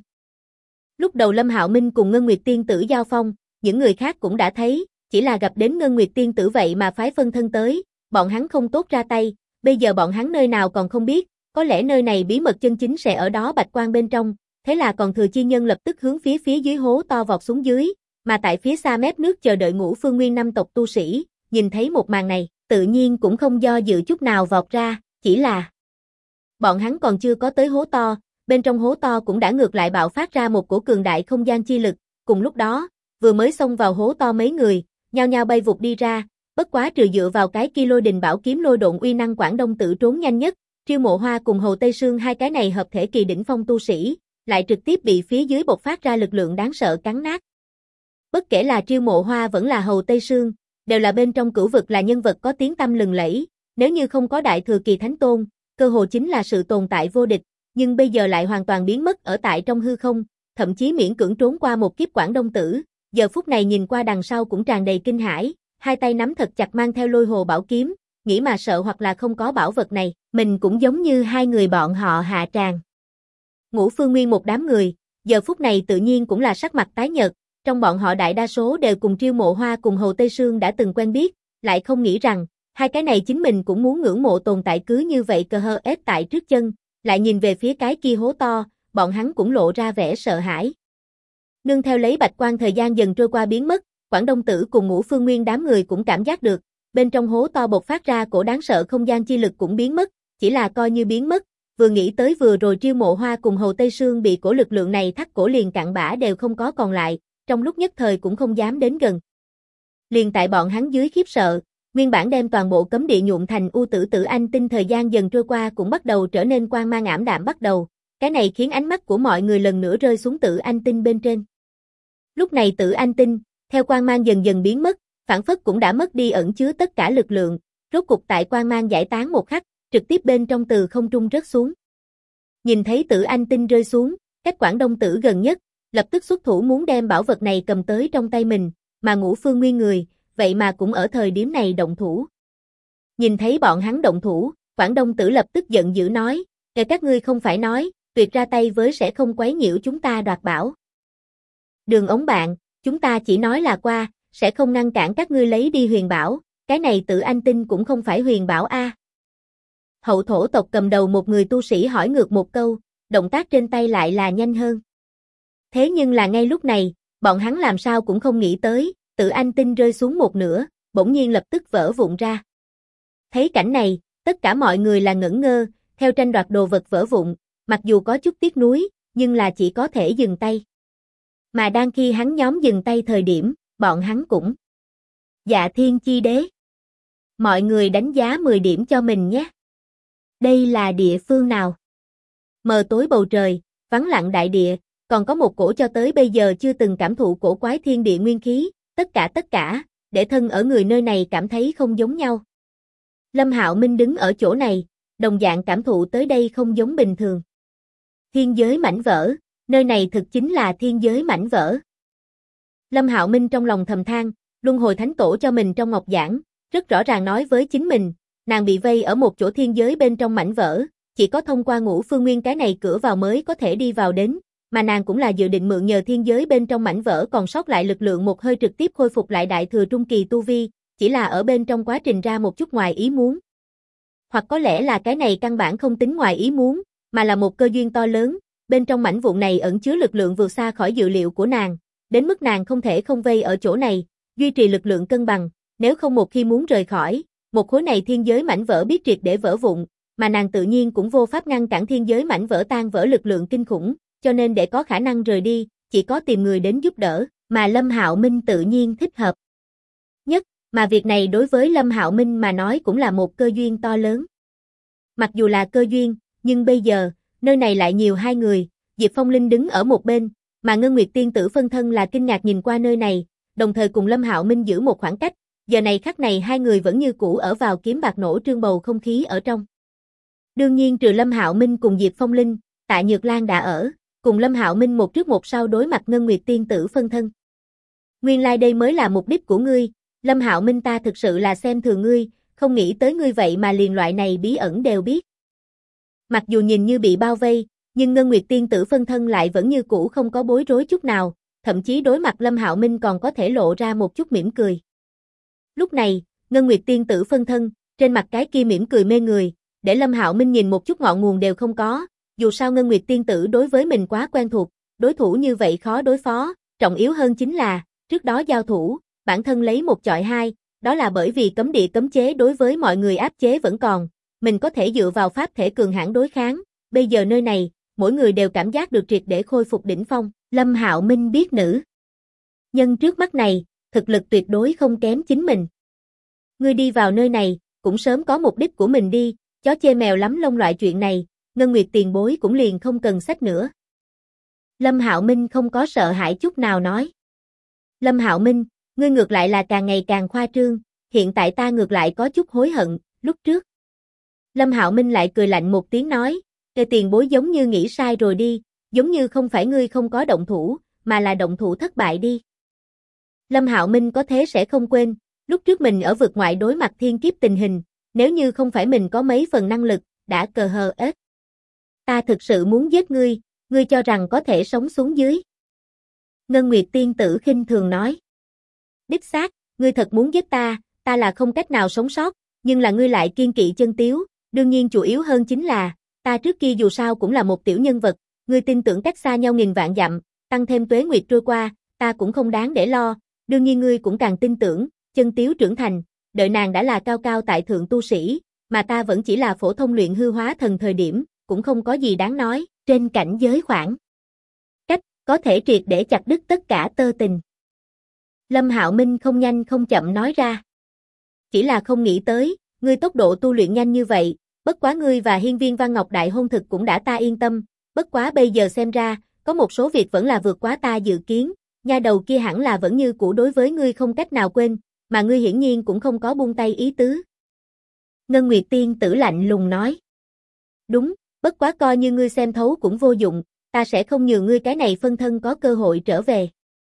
Lúc đầu Lâm Hạo Minh cùng Ngân Nguyệt Tiên Tử giao phong, những người khác cũng đã thấy, chỉ là gặp đến Ngân Nguyệt Tiên Tử vậy mà phái phân thân tới, bọn hắn không tốt ra tay, bây giờ bọn hắn nơi nào còn không biết, có lẽ nơi này bí mật chân chính sẽ ở đó bạch quang bên trong, thế là còn thừa chi nhân lập tức hướng phía dưới hố to vọt xuống dưới, mà tại phía xa mép nước chờ đợi Ngũ Phương Nguyên năm tộc tu sĩ, nhìn thấy một màn này, tự nhiên cũng không do dự chút nào vọt ra, chỉ là bọn hắn còn chưa có tới hố to, bên trong hố to cũng đã ngược lại bạo phát ra một cổ cường đại không gian chi lực, cùng lúc đó, vừa mới xông vào hố to mấy người, nhao nhao bay vụt đi ra, bất quá trừ dựa vào cái kia Lôi Đình Bảo Kiếm lôi độn uy năng Quảng Đông Tử trốn nhanh nhất, Triêu Mộ Hoa cùng Hồ Tây Sương hai cái này hợp thể kỳ đỉnh phong tu sĩ, lại trực tiếp bị phía dưới bộc phát ra lực lượng đáng sợ cắn nát. Bất kể là Triêu Mộ Hoa vẫn là Hồ Tây Sương, đều là bên trong cửu vực là nhân vật có tiếng tăm lừng lẫy, nếu như không có đại thừa kỳ thánh tôn, cơ hồ chính là sự tồn tại vô địch, nhưng bây giờ lại hoàn toàn biến mất ở tại trong hư không, thậm chí miễn cưỡng trốn qua một kiếp Quảng Đông Tử, giờ phút này nhìn qua đằng sau cũng tràn đầy kinh hãi, hai tay nắm thật chặt mang theo Lôi Hồ Bảo Kiếm, nghĩ mà sợ hoặc là không có bảo vật này, mình cũng giống như hai người bọn họ hạ tràng. Ngũ Phương Nguyên một đám người, giờ phút này tự nhiên cũng là sắc mặt tái nhợt, trong bọn họ đại đa số đều cùng Triêu Mộ Hoa cùng Hồ Tây Sương đã từng quen biết, lại không nghĩ rằng, hai cái này chính mình cũng muốn ngưỡng mộ tồn tại cứ như vậy cờ hờ ép tại trước chân, lại nhìn về phía cái kia hố to, bọn hắn cũng lộ ra vẻ sợ hãi. Nương theo lấy bạch quang thời gian dần trôi qua biến mất, Quảng Đông Tử cùng Ngũ Phương Nguyên đám người cũng cảm giác được, bên trong hố to bộc phát ra cổ đáng sợ không gian chi lực cũng biến mất, chỉ là coi như biến mất, vừa nghĩ tới vừa rồi Triêu Mộ Hoa cùng Hồ Tây Sương bị cổ lực lượng này thắt cổ liền cặn bã đều không có còn lại, trong lúc nhất thời cũng không dám đến gần. Liền tại bọn hắn dưới khiếp sợ, nguyên bản đem toàn bộ cấm địa nhuộm thành u tử Tử Anh tinh thời gian dần trôi qua cũng bắt đầu trở nên quang mang ảm đạm bắt đầu, cái này khiến ánh mắt của mọi người lần nữa rơi xuống Tử Anh tinh bên trên. Lúc này Tử Anh tinh, theo quang mang dần dần biến mất, phản phất cũng đã mất đi ẩn chứa tất cả lực lượng, rốt cục tại quang mang giải tán một khắc, trực tiếp bên trong từ không trung rớt xuống. Nhìn thấy Tử Anh tinh rơi xuống, cách Quảng Đông Tử gần nhất, lập tức xuất thủ muốn đem bảo vật này cầm tới trong tay mình, mà Ngũ Phương Nguyên người, vậy mà cũng ở thời điểm này động thủ. Nhìn thấy bọn hắn động thủ, Quảng Đông Tử lập tức giận dữ nói, các ngươi không phải nói, tuyệt ra tay với sẽ không quấy nhiễu chúng ta đoạt bảo. Đường ống bạn, chúng ta chỉ nói là qua, sẽ không ngăn cản các ngươi lấy đi huyền bảo, cái này Tử Anh Tinh cũng không phải huyền bảo a. Hậu thổ tộc cầm đầu một người tu sĩ hỏi ngược một câu, động tác trên tay lại là nhanh hơn. Thế nhưng là ngay lúc này, bọn hắn làm sao cũng không nghĩ tới, Tử Anh Tinh rơi xuống một nửa, bỗng nhiên lập tức vỡ vụn ra. Thấy cảnh này, tất cả mọi người là ngẩn ngơ, theo tranh đoạt đồ vật vỡ vụn, mặc dù có chút tiếc nuối, nhưng là chỉ có thể dừng tay. Mà đang khi hắn nhóm dừng tay thời điểm, bọn hắn cũng Dạ Thiên Chi Đế. Mọi người đánh giá 10 điểm cho mình nhé. Đây là địa phương nào? Mờ tối bầu trời, vắng lặng đại địa, còn có một cổ cho tới bây giờ chưa từng cảm thụ cổ quái thiên địa nguyên khí, tất cả, để thân ở người nơi này cảm thấy không giống nhau. Lâm Hạo Minh đứng ở chỗ này, đồng dạng cảm thụ tới đây không giống bình thường. Thiên giới mảnh vỡ, nơi này thực chính là thiên giới mảnh vỡ. Lâm Hạo Minh trong lòng thầm than, luân hồi thánh tổ cho mình trong ngọc giảng, rất rõ ràng nói với chính mình, nàng bị vây ở một chỗ thiên giới bên trong mảnh vỡ, chỉ có thông qua Ngũ Phương Nguyên cái này cửa vào mới có thể đi vào đến, mà nàng cũng là dự định mượn nhờ thiên giới bên trong mảnh vỡ còn sót lại lực lượng một hơi trực tiếp khôi phục lại đại thừa trung kỳ tu vi, chỉ là ở bên trong quá trình ra một chút ngoài ý muốn. Hoặc có lẽ là cái này căn bản không tính ngoài ý muốn, mà là một cơ duyên to lớn, bên trong mảnh vụn này ẩn chứa lực lượng vượt xa khỏi dự liệu của nàng, đến mức nàng không thể không vây ở chỗ này, duy trì lực lượng cân bằng, nếu không một khi muốn rời khỏi, một khối này thiên giới mảnh vỡ biết triệt để vỡ vụn, mà nàng tự nhiên cũng vô pháp ngăn cản thiên giới mảnh vỡ tan vỡ lực lượng kinh khủng, cho nên để có khả năng rời đi, chỉ có tìm người đến giúp đỡ, mà Lâm Hạo Minh tự nhiên thích hợp nhất, mà việc này đối với Lâm Hạo Minh mà nói cũng là một cơ duyên to lớn. Mặc dù là cơ duyên, nhưng bây giờ, nơi này lại nhiều hai người, Diệp Phong Linh đứng ở một bên, mà Ngân Nguyệt Tiên Tử phân thân là kinh ngạc nhìn qua nơi này, đồng thời cùng Lâm Hạo Minh giữ một khoảng cách, giờ này khắc này hai người vẫn như cũ ở vào kiếm bạc nổ trương bầu không khí ở trong. Đương nhiên trừ Lâm Hạo Minh cùng Diệp Phong Linh, Tạ Nhược Lan đã ở, cùng Lâm Hạo Minh một trước một sau đối mặt Ngân Nguyệt Tiên Tử phân thân. Nguyên lai đây mới là mục đích của ngươi, Lâm Hạo Minh ta thực sự là xem thường ngươi, không nghĩ tới ngươi vậy mà liền loại này bí ẩn đều biết. Mặc dù nhìn như bị bao vây, nhưng Ngân Nguyệt Tiên Tử phân thân lại vẫn như cũ không có bối rối chút nào, thậm chí đối mặt Lâm Hạo Minh còn có thể lộ ra một chút mỉm cười. Lúc này, Ngân Nguyệt Tiên Tử phân thân, trên mặt cái kia mỉm cười mê người, để Lâm Hạo Minh nhìn một chút ngọn nguồn đều không có, dù sao Ngân Nguyệt Tiên Tử đối với mình quá quen thuộc, đối thủ như vậy khó đối phó, trọng yếu hơn chính là, trước đó giao thủ, bản thân lấy một chọi hai, đó là bởi vì cấm địa cấm chế đối với mọi người áp chế vẫn còn, mình có thể dựa vào pháp thể cường hãn đối kháng, bây giờ nơi này, mỗi người đều cảm giác được triệt để khôi phục đỉnh phong, Lâm Hạo Minh biết nữ nhân trước mắt này, thực lực tuyệt đối không kém chính mình. Ngươi đi vào nơi này, cũng sớm có mục đích của mình đi, chó chê mèo lắm lông loại chuyện này, Ngân Nguyệt tiền bối cũng liền không cần sách nữa. Lâm Hạo Minh không có sợ hãi chút nào nói. Lâm Hạo Minh, ngươi ngược lại là càng ngày càng khoa trương, hiện tại ta ngược lại có chút hối hận, lúc trước. Lâm Hạo Minh lại cười lạnh một tiếng nói, tiền bối giống như nghĩ sai rồi đi, giống như không phải ngươi không có động thủ, mà là động thủ thất bại đi. Lâm Hạo Minh có thế sẽ không quên, lúc trước mình ở vực ngoại đối mặt thiên kiếp tình hình, nếu như không phải mình có mấy phần năng lực, đã cờ hờ ết. Ta thực sự muốn giết ngươi, ngươi cho rằng có thể sống xuống dưới. Ngân Nguyệt Tiên Tử khinh thường nói. Đích xác, ngươi thật muốn giết ta, ta là không cách nào sống sót, nhưng là ngươi lại kiên kỵ chân tiếu, đương nhiên chủ yếu hơn chính là, ta trước kia dù sao cũng là một tiểu nhân vật, ngươi tin tưởng cách xa nhau nghìn vạn dặm, tăng thêm tuế nguyệt trôi qua, ta cũng không đáng để lo, đương nhiên ngươi cũng càng tin tưởng, chân tiếu trưởng thành, đợi nàng đã là cao cao tại thượng tu sĩ, mà ta vẫn chỉ là phổ thông luyện hư hóa thần thời điểm, cũng không có gì đáng nói, trên cảnh giới khoảng cách, có thể triệt để chặt đứt tất cả tơ tình. Lâm Hạo Minh không nhanh không chậm nói ra. Chỉ là không nghĩ tới, ngươi tốc độ tu luyện nhanh như vậy, bất quá ngươi và Hiên Viên Văn Ngọc đại hôn thực cũng đã ta yên tâm, bất quá bây giờ xem ra, có một số việc vẫn là vượt quá ta dự kiến, nha đầu kia hẳn là vẫn như cũ đối với ngươi không cách nào quên, mà ngươi hiển nhiên cũng không có buông tay ý tứ. Ngân Nguyệt Tiên Tử lạnh lùng nói. Đúng, bất quá coi như ngươi xem thấu cũng vô dụng, ta sẽ không nhường ngươi cái này phân thân có cơ hội trở về.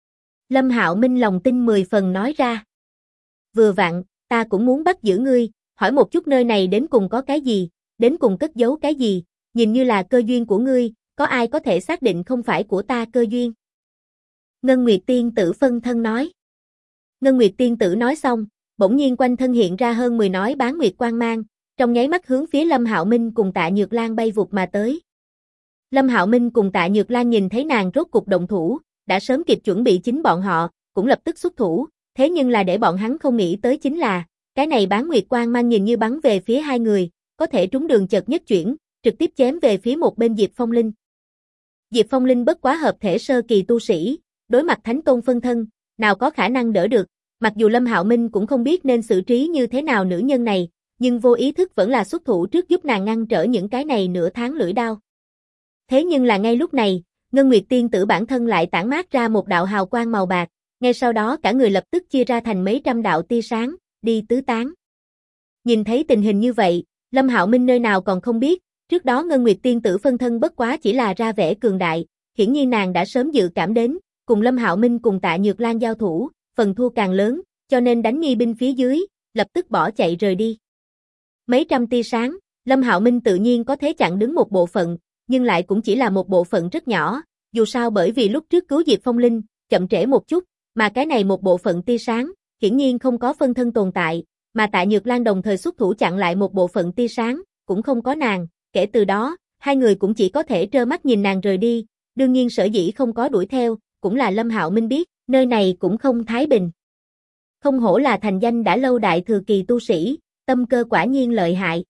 Lâm Hạo Minh lòng tin 10 phần nói ra. Vừa vặn, ta cũng muốn bắt giữ ngươi, hỏi một chút nơi này đến cùng có cái gì, đến cùng cất giấu cái gì, nhìn như là cơ duyên của ngươi, có ai có thể xác định không phải của ta cơ duyên? Ngân Nguyệt Tiên Tử phân thân nói. Ngân Nguyệt Tiên Tử nói xong, bỗng nhiên quanh thân hiện ra hơn 10 nói bán nguyệt quang mang, trong nháy mắt hướng phía Lâm Hạo Minh cùng Tạ Nhược Lan bay vụt mà tới. Lâm Hạo Minh cùng Tạ Nhược Lan nhìn thấy nàng rốt cục động thủ, đã sớm kịp chuẩn bị chính bọn họ, cũng lập tức xuất thủ, thế nhưng là để bọn hắn không nghĩ tới chính là, cái này bán nguyệt quang mang nhìn như bắn về phía hai người, có thể trúng đường chợt nhất chuyển, trực tiếp chém về phía một bên Diệp Phong Linh. Diệp Phong Linh bất quá hợp thể sơ kỳ tu sĩ, đối mặt Thánh Tôn phân thân, nào có khả năng đỡ được, mặc dù Lâm Hạo Minh cũng không biết nên xử trí như thế nào nữ nhân này, nhưng vô ý thức vẫn là xuất thủ trước giúp nàng ngăn trở những cái này nửa tháng lưỡi đao. Thế nhưng là ngay lúc này, Ngân Nguyệt Tiên Tử bản thân lại tản mát ra một đạo hào quang màu bạc, ngay sau đó cả người lập tức chia ra thành mấy trăm đạo tia sáng, đi tứ tán. Nhìn thấy tình hình như vậy, Lâm Hạo Minh nơi nào còn không biết, trước đó Ngân Nguyệt Tiên Tử phân thân bất quá chỉ là ra vẻ cường đại, hiển nhiên nàng đã sớm dự cảm đến, cùng Lâm Hạo Minh cùng Tạ Nhược Lan giao thủ, phần thua càng lớn, cho nên đánh nghi binh phía dưới, lập tức bỏ chạy rời đi. Mấy trăm tia sáng, Lâm Hạo Minh tự nhiên có thể chặn đứng một bộ phận, nhưng lại cũng chỉ là một bộ phận rất nhỏ, dù sao bởi vì lúc trước cứu Diệp Phong Linh, chậm trễ một chút, mà cái này một bộ phận tia sáng, hiển nhiên không có phân thân tồn tại, mà Tạ Nhược Lan đồng thời xuất thủ chặn lại một bộ phận tia sáng, cũng không có nàng, kể từ đó, hai người cũng chỉ có thể trơ mắt nhìn nàng rời đi, đương nhiên sở dĩ không có đuổi theo, cũng là Lâm Hạo Minh biết, nơi này cũng không thái bình. Không hổ là thành danh đã lâu đại thừa kỳ tu sĩ, tâm cơ quả nhiên lợi hại.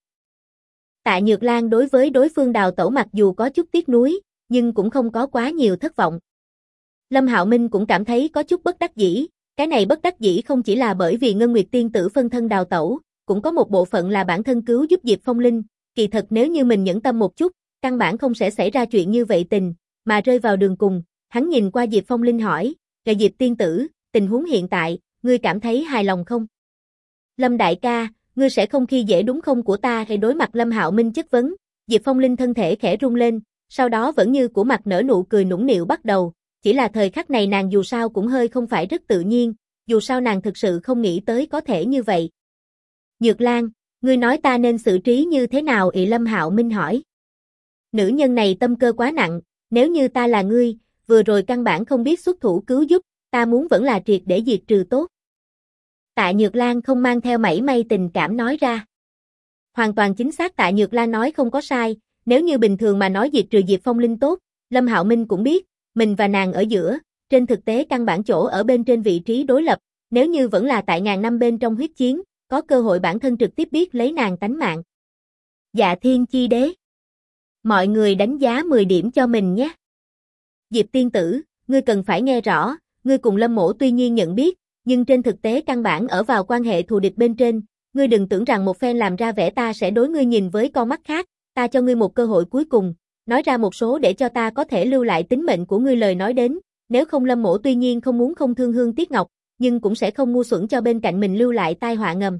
Tạ Nhược Lan đối với đối phương đào tẩu mặc dù có chút tiếc nuối, nhưng cũng không có quá nhiều thất vọng. Lâm Hạo Minh cũng cảm thấy có chút bất đắc dĩ, cái này bất đắc dĩ không chỉ là bởi vì Ngân Nguyệt Tiên Tử phân thân đào tẩu, cũng có một bộ phận là bản thân cứu giúp Diệp Phong Linh, kỳ thật nếu như mình nhẫn tâm một chút, căn bản không sẽ xảy ra chuyện như vậy tình, mà rơi vào đường cùng, hắn nhìn qua Diệp Phong Linh hỏi, Diệp Tiên Tử, tình huống hiện tại, ngươi cảm thấy hài lòng không? Lâm đại ca, ngươi sẽ không khi dễ đúng không của ta hay đối mặt Lâm Hạo Minh chất vấn, Diệp Phong Linh thân thể khẽ rung lên, sau đó vẫn như của mặt nở nụ cười nũng nịu bắt đầu, chỉ là thời khắc này nàng dù sao cũng hơi không phải rất tự nhiên, dù sao nàng thực sự không nghĩ tới có thể như vậy. Nhược Lan, ngươi nói ta nên xử trí như thế nào ị Lâm Hạo Minh hỏi. Nữ nhân này tâm cơ quá nặng, nếu như ta là ngươi, vừa rồi căn bản không biết xuất thủ cứu giúp, ta muốn vẫn là triệt để diệt trừ tốt. Tạ Nhược Lan không mang theo mảy may tình cảm nói ra. Hoàn toàn chính xác Tạ Nhược Lan nói không có sai, nếu như bình thường mà nói diệt trừ Diệp Phong Linh tốt, Lâm Hạo Minh cũng biết, mình và nàng ở giữa, trên thực tế căn bản chỗ ở bên trên vị trí đối lập, nếu như vẫn là tại ngàn năm bên trong huyết chiến, có cơ hội bản thân trực tiếp biết lấy nàng tánh mạng. Dạ Thiên Chi Đế. Mọi người đánh giá 10 điểm cho mình nhé. Diệp Tiên Tử, ngươi cần phải nghe rõ, ngươi cùng Lâm Mỗ tuy nhiên nhận biết, nhưng trên thực tế căn bản ở vào quan hệ thù địch bên trên, ngươi đừng tưởng rằng một phen làm ra vẻ ta sẽ đối ngươi nhìn với con mắt khác, ta cho ngươi một cơ hội cuối cùng, nói ra một số để cho ta có thể lưu lại tính mệnh của ngươi lời nói đến, nếu không Lâm Mỗ tuy nhiên không muốn không thương hương tiếc ngọc, nhưng cũng sẽ không ngu xuẩn cho bên cạnh mình lưu lại tai họa ngầm.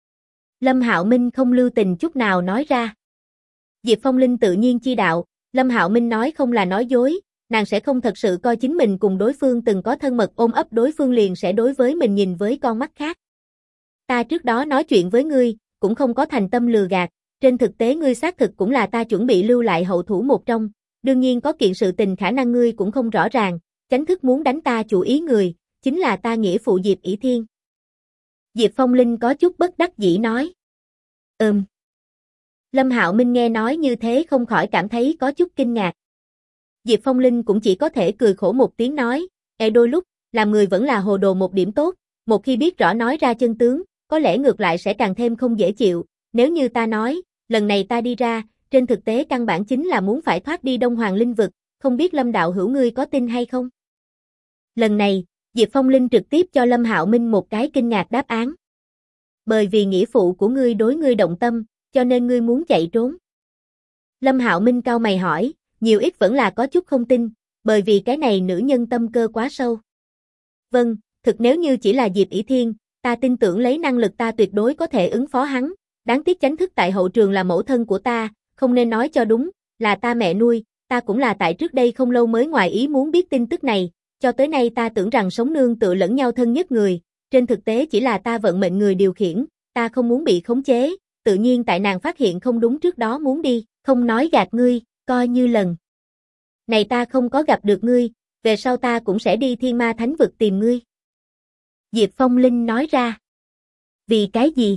Lâm Hạo Minh không lưu tình chút nào nói ra. Diệp Phong Linh tự nhiên chi đạo, Lâm Hạo Minh nói không là nói dối, nàng sẽ không thật sự coi chính mình cùng đối phương từng có thân mật ôm ấp đối phương liền sẽ đối với mình nhìn với con mắt khác. Ta trước đó nói chuyện với ngươi, cũng không có thành tâm lừa gạt, trên thực tế ngươi xác thực cũng là ta chuẩn bị lưu lại hậu thủ một trong, đương nhiên có kiện sự tình khả năng ngươi cũng không rõ ràng, chánh thức muốn đánh ta chủ ý người, chính là ta nghĩa phụ Diệp ỷ Thiên. Diệp Phong Linh có chút bất đắc dĩ nói. Lâm Hạo Minh nghe nói như thế không khỏi cảm thấy có chút kinh ngạc. Diệp Phong Linh cũng chỉ có thể cười khổ một tiếng nói, đôi lúc, làm người vẫn là hồ đồ một điểm tốt, một khi biết rõ nói ra chân tướng, có lẽ ngược lại sẽ càng thêm không dễ chịu, nếu như ta nói, lần này ta đi ra, trên thực tế căn bản chính là muốn phải thoát đi Đông Hoàng Linh vực, không biết Lâm đạo hữu ngươi có tin hay không? Lần này, Diệp Phong Linh trực tiếp cho Lâm Hạo Minh một cái kinh ngạc đáp án. Bởi vì nghĩa phụ của ngươi đối ngươi động tâm, cho nên ngươi muốn chạy trốn. Lâm Hạo Minh cau mày hỏi, nhiều ít vẫn là có chút không tin, bởi vì cái này nữ nhân tâm cơ quá sâu. Vâng, thực nếu như chỉ là Diệp ỷ Thiên, ta tin tưởng lấy năng lực ta tuyệt đối có thể ứng phó hắn, đáng tiếc chánh thức tại hậu trường là mẫu thân của ta, không nên nói cho đúng, là ta mẹ nuôi, ta cũng là tại trước đây không lâu mới ngoài ý muốn biết tin tức này, cho tới nay ta tưởng rằng sống nương tựa lẫn nhau thân nhất người, trên thực tế chỉ là ta vận mệnh người điều khiển, ta không muốn bị khống chế, tự nhiên tại nàng phát hiện không đúng trước đó muốn đi, không nói gạt ngươi, coi như lần này ta không có gặp được ngươi, về sau ta cũng sẽ đi Thiên Ma Thánh Vực tìm ngươi. Diệp Phong Linh nói ra. Vì cái gì?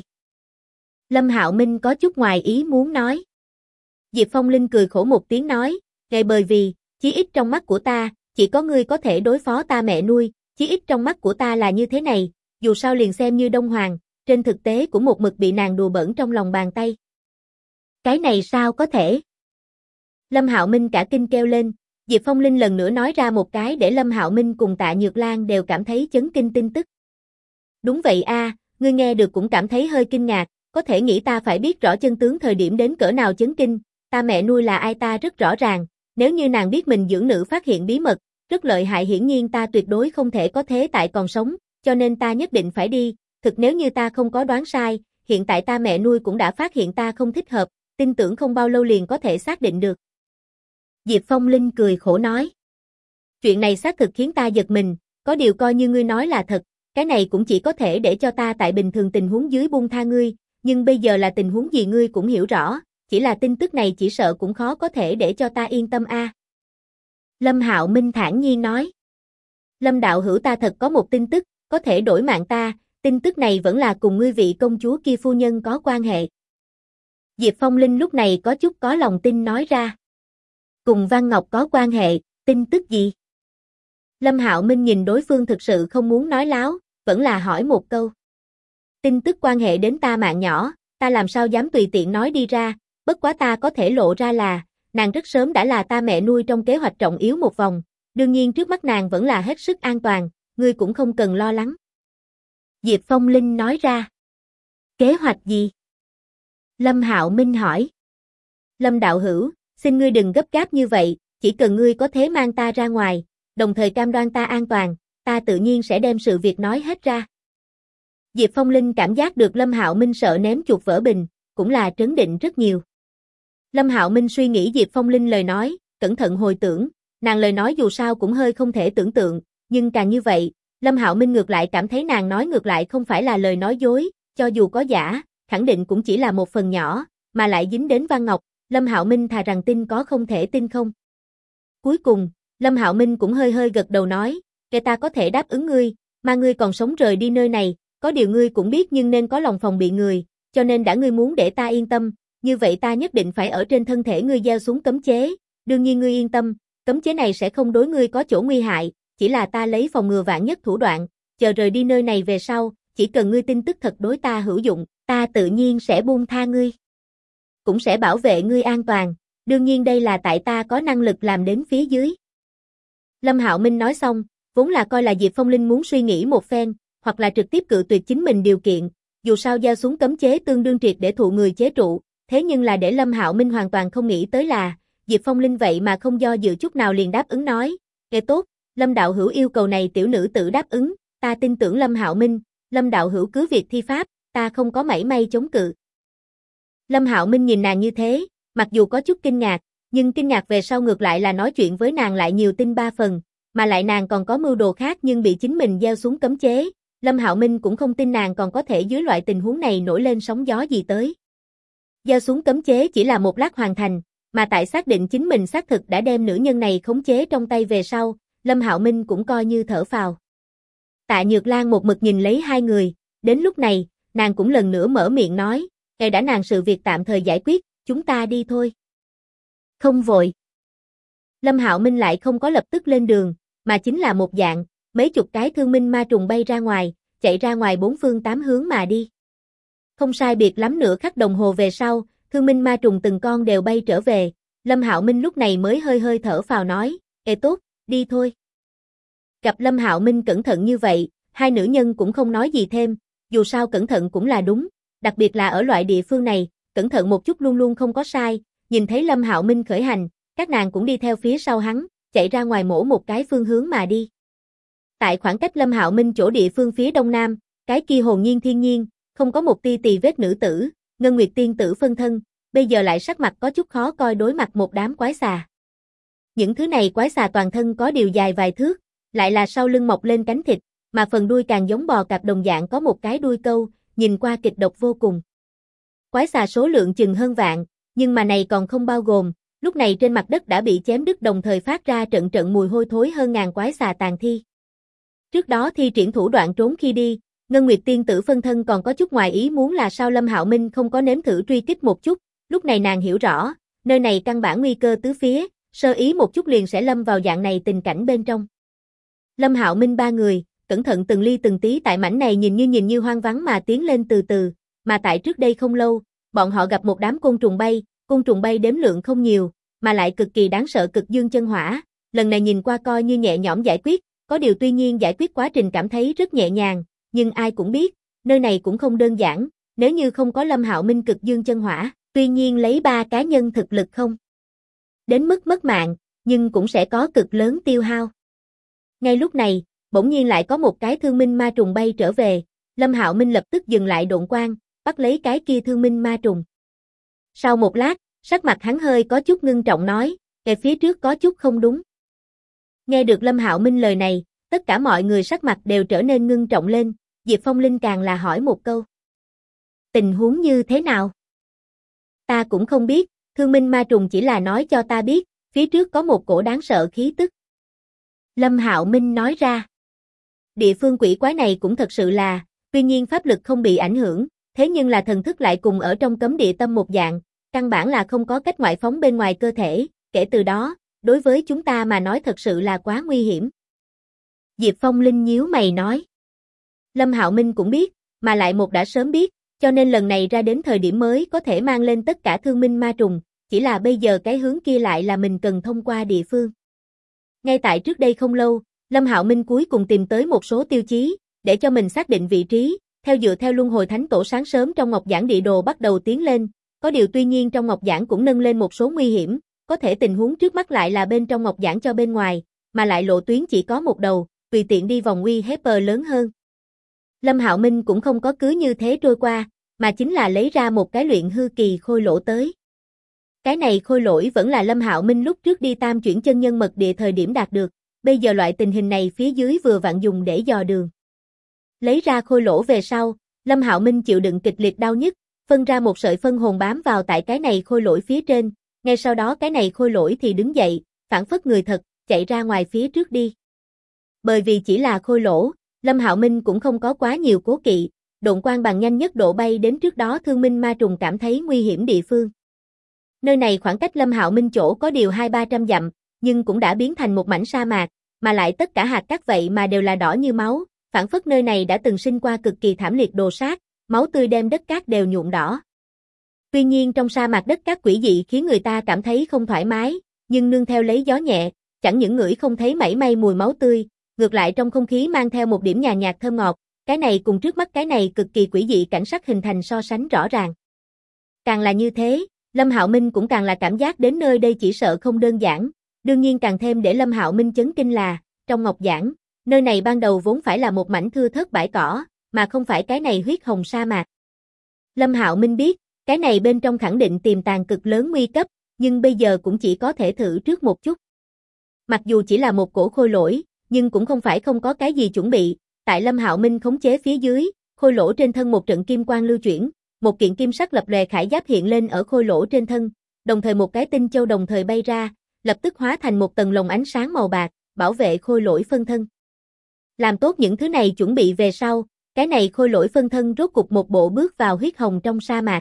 Lâm Hạo Minh có chút ngoài ý muốn nói. Diệp Phong Linh cười khổ một tiếng nói, bởi vì, chí ít trong mắt của ta, chỉ có ngươi có thể đối phó ta mẹ nuôi, chí ít trong mắt của ta là như thế này, dù sao liền xem như Đông Hoàng, trên thực tế cũng một mực bị nàng đùa bỡn trong lòng bàn tay. Cái này sao có thể? Lâm Hạo Minh cả kinh kêu lên, Diệp Phong Linh lần nữa nói ra một cái để Lâm Hạo Minh cùng Tạ Nhược Lan đều cảm thấy chấn kinh tin tức. Đúng vậy a, ngươi nghe được cũng cảm thấy hơi kinh ngạc, có thể nghĩ ta phải biết rõ chân tướng thời điểm đến cỡ nào chấn kinh, ta mẹ nuôi là ai ta rất rõ ràng, nếu như nàng biết mình dưỡng nữ phát hiện bí mật, rất lợi hại hiển nhiên ta tuyệt đối không thể có thế tại còn sống, cho nên ta nhất định phải đi, thực nếu như ta không có đoán sai, hiện tại ta mẹ nuôi cũng đã phát hiện ta không thích hợp, tin tưởng không bao lâu liền có thể xác định được. Diệp Phong Linh cười khổ nói. Chuyện này xác thực khiến ta giật mình, có điều coi như ngươi nói là thật, cái này cũng chỉ có thể để cho ta tại bình thường tình huống dưới buông tha ngươi, nhưng bây giờ là tình huống gì ngươi cũng hiểu rõ, chỉ là tin tức này chỉ sợ cũng khó có thể để cho ta yên tâm a. Lâm Hạo Minh thản nhiên nói. Lâm đạo hữu ta thật có một tin tức, có thể đổi mạng ta, tin tức này vẫn là cùng ngươi vị công chúa kia phu nhân có quan hệ. Diệp Phong Linh lúc này có chút có lòng tin nói ra. Cùng Văn Ngọc có quan hệ, tin tức gì? Lâm Hạo Minh nhìn đối phương thực sự không muốn nói láo, vẫn là hỏi một câu. Tin tức quan hệ đến ta mạng nhỏ, ta làm sao dám tùy tiện nói đi ra, bất quá ta có thể lộ ra là, nàng rất sớm đã là ta mẹ nuôi trong kế hoạch trọng yếu một vòng, đương nhiên trước mắt nàng vẫn là hết sức an toàn, ngươi cũng không cần lo lắng. Diệp Phong Linh nói ra. Kế hoạch gì? Lâm Hạo Minh hỏi. Lâm đạo hữu, xin ngươi đừng gấp gáp như vậy, chỉ cần ngươi có thể mang ta ra ngoài, đồng thời cam đoan ta an toàn, ta tự nhiên sẽ đem sự việc nói hết ra. Diệp Phong Linh cảm giác được Lâm Hạo Minh sợ ném chuột vỡ bình, cũng là trấn định rất nhiều. Lâm Hạo Minh suy nghĩ Diệp Phong Linh lời nói, cẩn thận hồi tưởng, nàng lời nói dù sao cũng hơi không thể tưởng tượng, nhưng càng như vậy, Lâm Hạo Minh ngược lại cảm thấy nàng nói ngược lại không phải là lời nói dối, cho dù có giả, khẳng định cũng chỉ là một phần nhỏ, mà lại dính đến Văn Ngọc, Lâm Hạo Minh thà rằng tin có không thể tin không. Cuối cùng, Lâm Hạo Minh cũng hơi hơi gật đầu nói, kẻ ta có thể đáp ứng ngươi, mà ngươi còn sống rời đi nơi này, có điều ngươi cũng biết nhưng nên có lòng phòng bị người, cho nên đã ngươi muốn để ta yên tâm, như vậy ta nhất định phải ở trên thân thể ngươi gieo xuống cấm chế, đương nhiên ngươi yên tâm, cấm chế này sẽ không đối ngươi có chỗ nguy hại, chỉ là ta lấy phòng ngừa vạn nhất thủ đoạn, chờ rời đi nơi này về sau, chỉ cần ngươi tin tức thật đối ta hữu dụng, ta tự nhiên sẽ buông tha ngươi. Cũng sẽ bảo vệ ngươi an toàn, đương nhiên đây là tại ta có năng lực làm đến phía dưới. Lâm Hạo Minh nói xong, vốn là coi là Diệp Phong Linh muốn suy nghĩ một phen, hoặc là trực tiếp cự tuyệt chính mình điều kiện, dù sao gieo xuống cấm chế tương đương triệt để thụ người chế trụ, thế nhưng là để Lâm Hạo Minh hoàn toàn không nghĩ tới là, Diệp Phong Linh vậy mà không do dự chút nào liền đáp ứng nói, kệ tốt, Lâm đạo hữu yêu cầu này tiểu nữ tự đáp ứng, ta tin tưởng Lâm Hạo Minh, Lâm đạo hữu cứ việc thi pháp, ta không có mảy may chống cự. Lâm Hạo Minh nhìn nàng như thế, mặc dù có chút kinh ngạc, nhưng kinh ngạc về sau ngược lại là nói chuyện với nàng lại nhiều tin ba phần, mà lại nàng còn có mưu đồ khác nhưng bị chính mình gieo xuống cấm chế, Lâm Hạo Minh cũng không tin nàng còn có thể dưới loại tình huống này nổi lên sóng gió gì tới. Gieo xuống cấm chế chỉ là một lát hoàn thành, mà tại xác định chính mình xác thực đã đem nữ nhân này khống chế trong tay về sau, Lâm Hạo Minh cũng coi như thở phào. Tạ Nhược Lan một mực nhìn lấy hai người, đến lúc này, nàng cũng lần nữa mở miệng nói, đã nàng sự việc tạm thời giải quyết, chúng ta đi thôi. Không vội. Lâm Hạo Minh lại không có lập tức lên đường, mà chính là một dạng, mấy chục cái thương minh ma trùng bay ra ngoài, chạy ra ngoài bốn phương tám hướng mà đi. Không sai biệt lắm nửa khắc đồng hồ về sau, thương minh ma trùng từng con đều bay trở về, Lâm Hạo Minh lúc này mới hơi hơi thở phào nói, tốt, đi thôi. Gặp Lâm Hạo Minh cẩn thận như vậy, hai nữ nhân cũng không nói gì thêm, dù sao cẩn thận cũng là đúng, đặc biệt là ở loại địa phương này, cẩn thận một chút luôn luôn không có sai, nhìn thấy Lâm Hạo Minh khởi hành, các nàng cũng đi theo phía sau hắn, chạy ra ngoài mỗi một cái phương hướng mà đi. Tại khoảng cách Lâm Hạo Minh chỗ địa phương phía đông nam, cái kia hồn nhiên thiên nhiên, không có một tia tì vết nữ tử, Ngân Nguyệt tiên tử phân thân, bây giờ lại sắc mặt có chút khó coi đối mặt một đám quái xà. Những thứ này quái xà toàn thân có điều dài vài thước, lại là sau lưng mọc lên cánh thịt, mà phần đuôi càng giống bò cạp đồng dạng có một cái đuôi câu, nhìn qua kịch độc vô cùng. Quái xà số lượng chừng hơn vạn, nhưng mà này còn không bao gồm, lúc này trên mặt đất đã bị chém đứt đồng thời phát ra trận trận mùi hôi thối hơn ngàn quái xà tàn thi. Trước đó thi triển thủ đoạn trốn khi đi, Ngân Nguyệt tiên tử phân thân còn có chút ngoài ý muốn là sao Lâm Hạo Minh không có nếm thử truy kích một chút, lúc này nàng hiểu rõ, nơi này căn bản nguy cơ tứ phía, sơ ý một chút liền sẽ lâm vào dạng này tình cảnh bên trong. Lâm Hạo Minh ba người, cẩn thận từng ly từng tí tại mảnh này nhìn như hoang vắng mà tiến lên từ từ, mà tại trước đây không lâu, bọn họ gặp một đám côn trùng bay đếm lượng không nhiều, mà lại cực kỳ đáng sợ cực dương chân hỏa, lần này nhìn qua coi như nhẹ nhõm giải quyết, có điều tuy nhiên giải quyết quá trình cảm thấy rất nhẹ nhàng, nhưng ai cũng biết, nơi này cũng không đơn giản, nếu như không có Lâm Hạo Minh cực dương chân hỏa, tuy nhiên lấy 3 cá nhân thực lực không đến mức mất mạng, nhưng cũng sẽ có cực lớn tiêu hao. Ngay lúc này, bỗng nhiên lại có một cái thương minh ma trùng bay trở về, Lâm Hạo Minh lập tức dừng lại độn quang, bắt lấy cái kia thương minh ma trùng. Sau một lát, sắc mặt hắn hơi có chút ngưng trọng nói, về phía trước có chút không đúng. Nghe được Lâm Hạo Minh lời này, tất cả mọi người sắc mặt đều trở nên ngưng trọng lên, Diệp Phong Linh càng là hỏi một câu. Tình huống như thế nào? Ta cũng không biết, thương minh ma trùng chỉ là nói cho ta biết, phía trước có một cổ đáng sợ khí tức. Lâm Hạo Minh nói ra. Địa phương quỷ quái này cũng thật sự là, tuy nhiên pháp lực không bị ảnh hưởng, thế nhưng là thần thức lại cùng ở trong cấm địa tâm một dạng, căn bản là không có cách ngoại phóng bên ngoài cơ thể, kể từ đó, đối với chúng ta mà nói thật sự là quá nguy hiểm. Diệp Phong Linh nhíu mày nói. Lâm Hạo Minh cũng biết, mà lại một đã sớm biết, cho nên lần này ra đến thời điểm mới có thể mang lên tất cả thương minh ma trùng, chỉ là bây giờ cái hướng kia lại là mình cần thông qua địa phương. Ngay tại trước đây không lâu, Lâm Hạo Minh cuối cùng tìm tới một số tiêu chí, để cho mình xác định vị trí, dựa theo luân hồi thánh tổ sáng sớm trong ngọc giảng địa đồ bắt đầu tiến lên, có điều tuy nhiên trong ngọc giảng cũng nâng lên một số nguy hiểm, có thể tình huống trước mắt lại là bên trong ngọc giảng cho bên ngoài, mà lại lộ tuyến chỉ có một đầu, tùy tiện đi vòng nguy hiểm lớn hơn. Lâm Hạo Minh cũng không có cứ như thế trôi qua, mà chính là lấy ra một cái luyện hư kỳ khôi lỗ tới. Cái này khôi lỗi vẫn là Lâm Hạo Minh lúc trước đi tam chuyển chân nhân mật địa thời điểm đạt được, bây giờ loại tình hình này phía dưới vừa vặn dùng để dò đường. Lấy ra khôi lỗ về sau, Lâm Hạo Minh chịu đựng kịch liệt đau nhức, phân ra một sợi phân hồn bám vào tại cái này khôi lỗi phía trên, ngay sau đó cái này khôi lỗi thì đứng dậy, phản phất người thật, chạy ra ngoài phía trước đi. Bởi vì chỉ là khôi lỗ, Lâm Hạo Minh cũng không có quá nhiều cố kỵ, độn quang bằng nhanh nhất độ bay đến trước đó thương minh ma trùng cảm thấy nguy hiểm địa phương. Nơi này khoảng cách Lâm Hạo Minh chỗ có điều 200-300 dặm, nhưng cũng đã biến thành một mảnh sa mạc, mà lại tất cả hạt cát vậy mà đều là đỏ như máu, phản phất nơi này đã từng sinh qua cực kỳ thảm liệt đồ sát, máu tươi đem đất cát đều nhuộm đỏ. Tuy nhiên trong sa mạc đất cát quỷ dị khiến người ta cảm thấy không thoải mái, nhưng nương theo lấy gió nhẹ, chẳng những ngửi không thấy mảy may mùi máu tươi, ngược lại trong không khí mang theo một điểm nhàn nhạt thơm ngọt, cái này cùng trước mắt cái này cực kỳ quỷ dị cảnh sắc hình thành so sánh rõ ràng. Càng là như thế, Lâm Hạo Minh cũng càng là cảm giác đến nơi đây chỉ sợ không đơn giản, đương nhiên càng thêm để Lâm Hạo Minh chấn kinh là, trong ngọc giảng, nơi này ban đầu vốn phải là một mảnh thưa thớt bãi cỏ, mà không phải cái này huyết hồng sa mạc. Lâm Hạo Minh biết, cái này bên trong khẳng định tiềm tàng cực lớn nguy cấp, nhưng bây giờ cũng chỉ có thể thử trước một chút. Mặc dù chỉ là một cổ khôi lỗi, nhưng cũng không phải không có cái gì chuẩn bị, tại Lâm Hạo Minh khống chế phía dưới, khôi lỗ trên thân một trận kim quang lưu chuyển, một kiện kim sắc lập lòe khải giáp hiện lên ở khôi lỗ trên thân, đồng thời một cái tinh châu đồng thời bay ra, lập tức hóa thành một tầng lồng ánh sáng màu bạc, bảo vệ khôi lỗi phân thân. Làm tốt những thứ này chuẩn bị về sau, cái này khôi lỗi phân thân rốt cục một bộ bước vào huyết hồng trong sa mạc.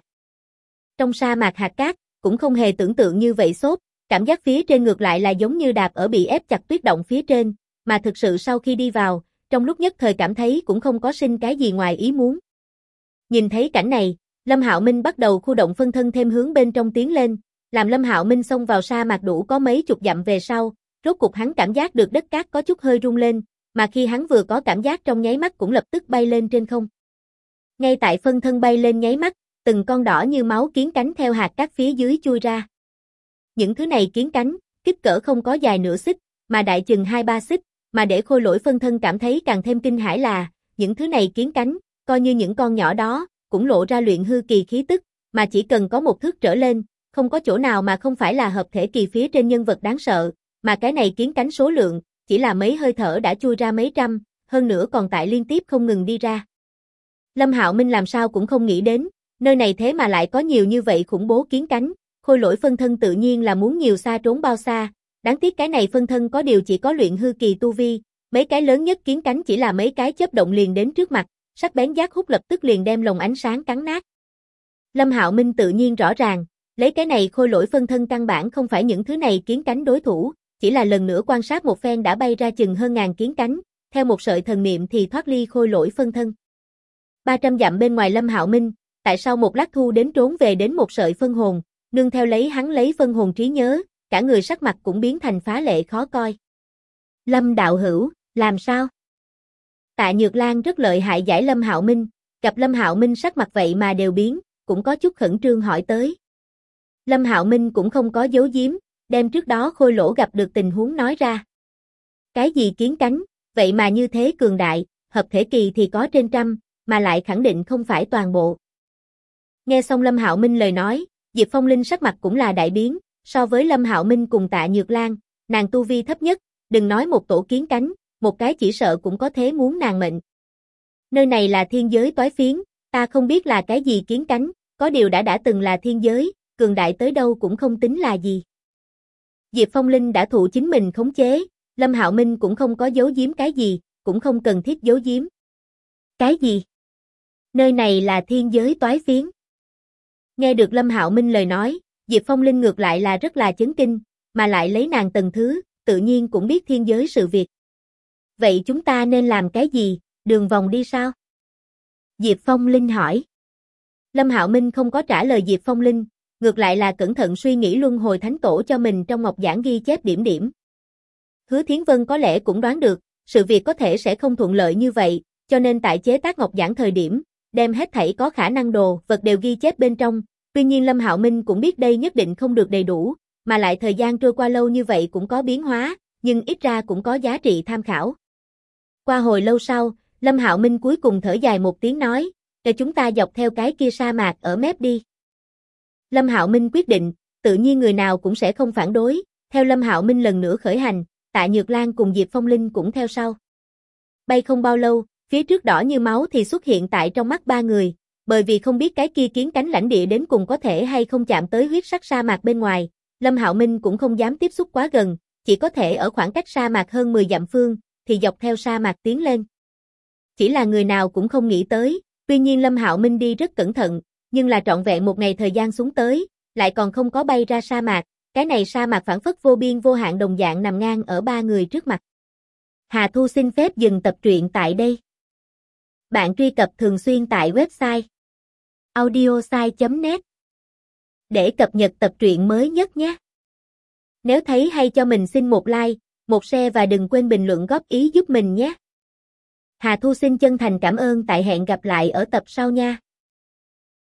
Trong sa mạc hạt cát, cũng không hề tưởng tượng như vậy xốp, cảm giác phía trên ngược lại là giống như đạp ở bị ép chặt tuyết động phía trên, mà thực sự sau khi đi vào, trong lúc nhất thời cảm thấy cũng không có sinh cái gì ngoài ý muốn. Nhìn thấy cảnh này, Lâm Hạo Minh bắt đầu khu động phân thân thêm hướng bên trong tiến lên, làm Lâm Hạo Minh xông vào sa mạc đủ có mấy chục dặm về sau, rốt cục hắn cảm giác được đất cát có chút hơi rung lên, mà khi hắn vừa có cảm giác trong nháy mắt cũng lập tức bay lên trên không. Ngay tại phân thân bay lên nháy mắt, từng con đỏ như máu kiến cánh theo hạt cát phía dưới chui ra. Những thứ này kiến cánh, kích cỡ không có dài nửa xích, mà đại chừng 2-3 xích, mà để khôi lỗi phân thân cảm thấy càng thêm kinh hãi là, những thứ này kiến cánh, coi như những con nhỏ đó, cũng lộ ra luyện hư kỳ khí tức, mà chỉ cần có một thước trở lên, không có chỗ nào mà không phải là hợp thể kỳ phía trên nhân vật đáng sợ, mà cái này kiến cánh số lượng, chỉ là mấy hơi thở đã chui ra mấy trăm, hơn nữa còn tại liên tiếp không ngừng đi ra. Lâm Hạo Minh làm sao cũng không nghĩ đến, nơi này thế mà lại có nhiều như vậy khủng bố kiến cánh, khôi lỗi phân thân tự nhiên là muốn nhiều xa trốn bao xa, đáng tiếc cái này phân thân có điều chỉ có luyện hư kỳ tu vi, mấy cái lớn nhất kiến cánh chỉ là mấy cái chớp động liền đến trước mặt, sắc bén giác hút lập tức liền đem lồng ánh sáng cắn nát. Lâm Hạo Minh tự nhiên rõ ràng, lấy cái này khôi lỗi phân thân căn bản không phải những thứ này kiến cánh đối thủ, chỉ là lần nữa quan sát một phen đã bay ra chừng hơn ngàn kiến cánh, theo một sợi thần niệm thì thoát ly khôi lỗi phân thân. 300 dặm bên ngoài Lâm Hạo Minh, tại sao một lát thu đến trốn về đến một sợi phân hồn, nương theo lấy hắn lấy phân hồn trí nhớ, cả người sắc mặt cũng biến thành phá lệ khó coi. Lâm đạo hữu, làm sao? Tạ Nhược Lan rất lợi hại giải Lâm Hạo Minh, gặp Lâm Hạo Minh sắc mặt vậy mà đều biến, cũng có chút khẩn trương hỏi tới. Lâm Hạo Minh cũng không có giấu giếm, đem trước đó khôi lỗ gặp được tình huống nói ra. Cái gì kiến cánh, vậy mà như thế cường đại, hợp thể kỳ thì có trên trăm, mà lại khẳng định không phải toàn bộ. Nghe xong Lâm Hạo Minh lời nói, Diệp Phong Linh sắc mặt cũng là đại biến, so với Lâm Hạo Minh cùng Tạ Nhược Lan, nàng tu vi thấp nhất, đừng nói một tổ kiến cánh, một cái chỉ sợ cũng có thế muốn nàng mệnh. Nơi này là thiên giới toái phiến, ta không biết là cái gì kiến cánh, có điều đã từng là thiên giới, cường đại tới đâu cũng không tính là gì. Diệp Phong Linh đã thụ chính mình khống chế, Lâm Hạo Minh cũng không có giấu giếm cái gì, cũng không cần thiết giấu giếm. Cái gì? Nơi này là thiên giới toái phiến. Nghe được Lâm Hạo Minh lời nói, Diệp Phong Linh ngược lại là rất là chấn kinh, mà lại lấy nàng tầng thứ, tự nhiên cũng biết thiên giới sự việc. Vậy chúng ta nên làm cái gì, đường vòng đi sao? Diệp Phong Linh hỏi. Lâm Hạo Minh không có trả lời Diệp Phong Linh, ngược lại là cẩn thận suy nghĩ luân hồi thánh tổ cho mình trong ngọc giản ghi chép điểm điểm. Hứa Thiến Vân có lẽ cũng đoán được, sự việc có thể sẽ không thuận lợi như vậy, cho nên tại chế tác ngọc giản thời điểm, đem hết thảy có khả năng đồ vật đều ghi chép bên trong. Tuy nhiên Lâm Hạo Minh cũng biết đây nhất định không được đầy đủ, mà lại thời gian trôi qua lâu như vậy cũng có biến hóa, nhưng ít ra cũng có giá trị tham khảo. Qua hồi lâu sau, Lâm Hạo Minh cuối cùng thở dài một tiếng nói, để chúng ta dọc theo cái kia sa mạc ở mép đi. Lâm Hạo Minh quyết định, tự nhiên người nào cũng sẽ không phản đối, theo Lâm Hạo Minh lần nữa khởi hành, Tạ Nhược Lan cùng Diệp Phong Linh cũng theo sau. Bay không bao lâu, phía trước đỏ như máu thì xuất hiện tại trong mắt ba người, bởi vì không biết cái kia kiến cánh lãnh địa đến cùng có thể hay không chạm tới huyết sắc sa mạc bên ngoài, Lâm Hạo Minh cũng không dám tiếp xúc quá gần, chỉ có thể ở khoảng cách sa mạc hơn 10 dặm phương, thì dọc theo sa mạc tiến lên. Chỉ là người nào cũng không nghĩ tới, tuy nhiên Lâm Hạo Minh đi rất cẩn thận, nhưng là trọn vẹn một ngày thời gian xuống tới, lại còn không có bay ra sa mạc, cái này sa mạc phảng phất vô biên vô hạn đồng dạng nằm ngang ở ba người trước mặt. Hà Thu xin phép dừng tập truyện tại đây. Bạn truy cập thường xuyên tại website audiosai.net để cập nhật tập truyện mới nhất nhé. Nếu thấy hay cho mình xin một like, một share và đừng quên bình luận góp ý giúp mình nhé. Hà Thu xin chân thành cảm ơn, tại hẹn gặp lại ở tập sau nha.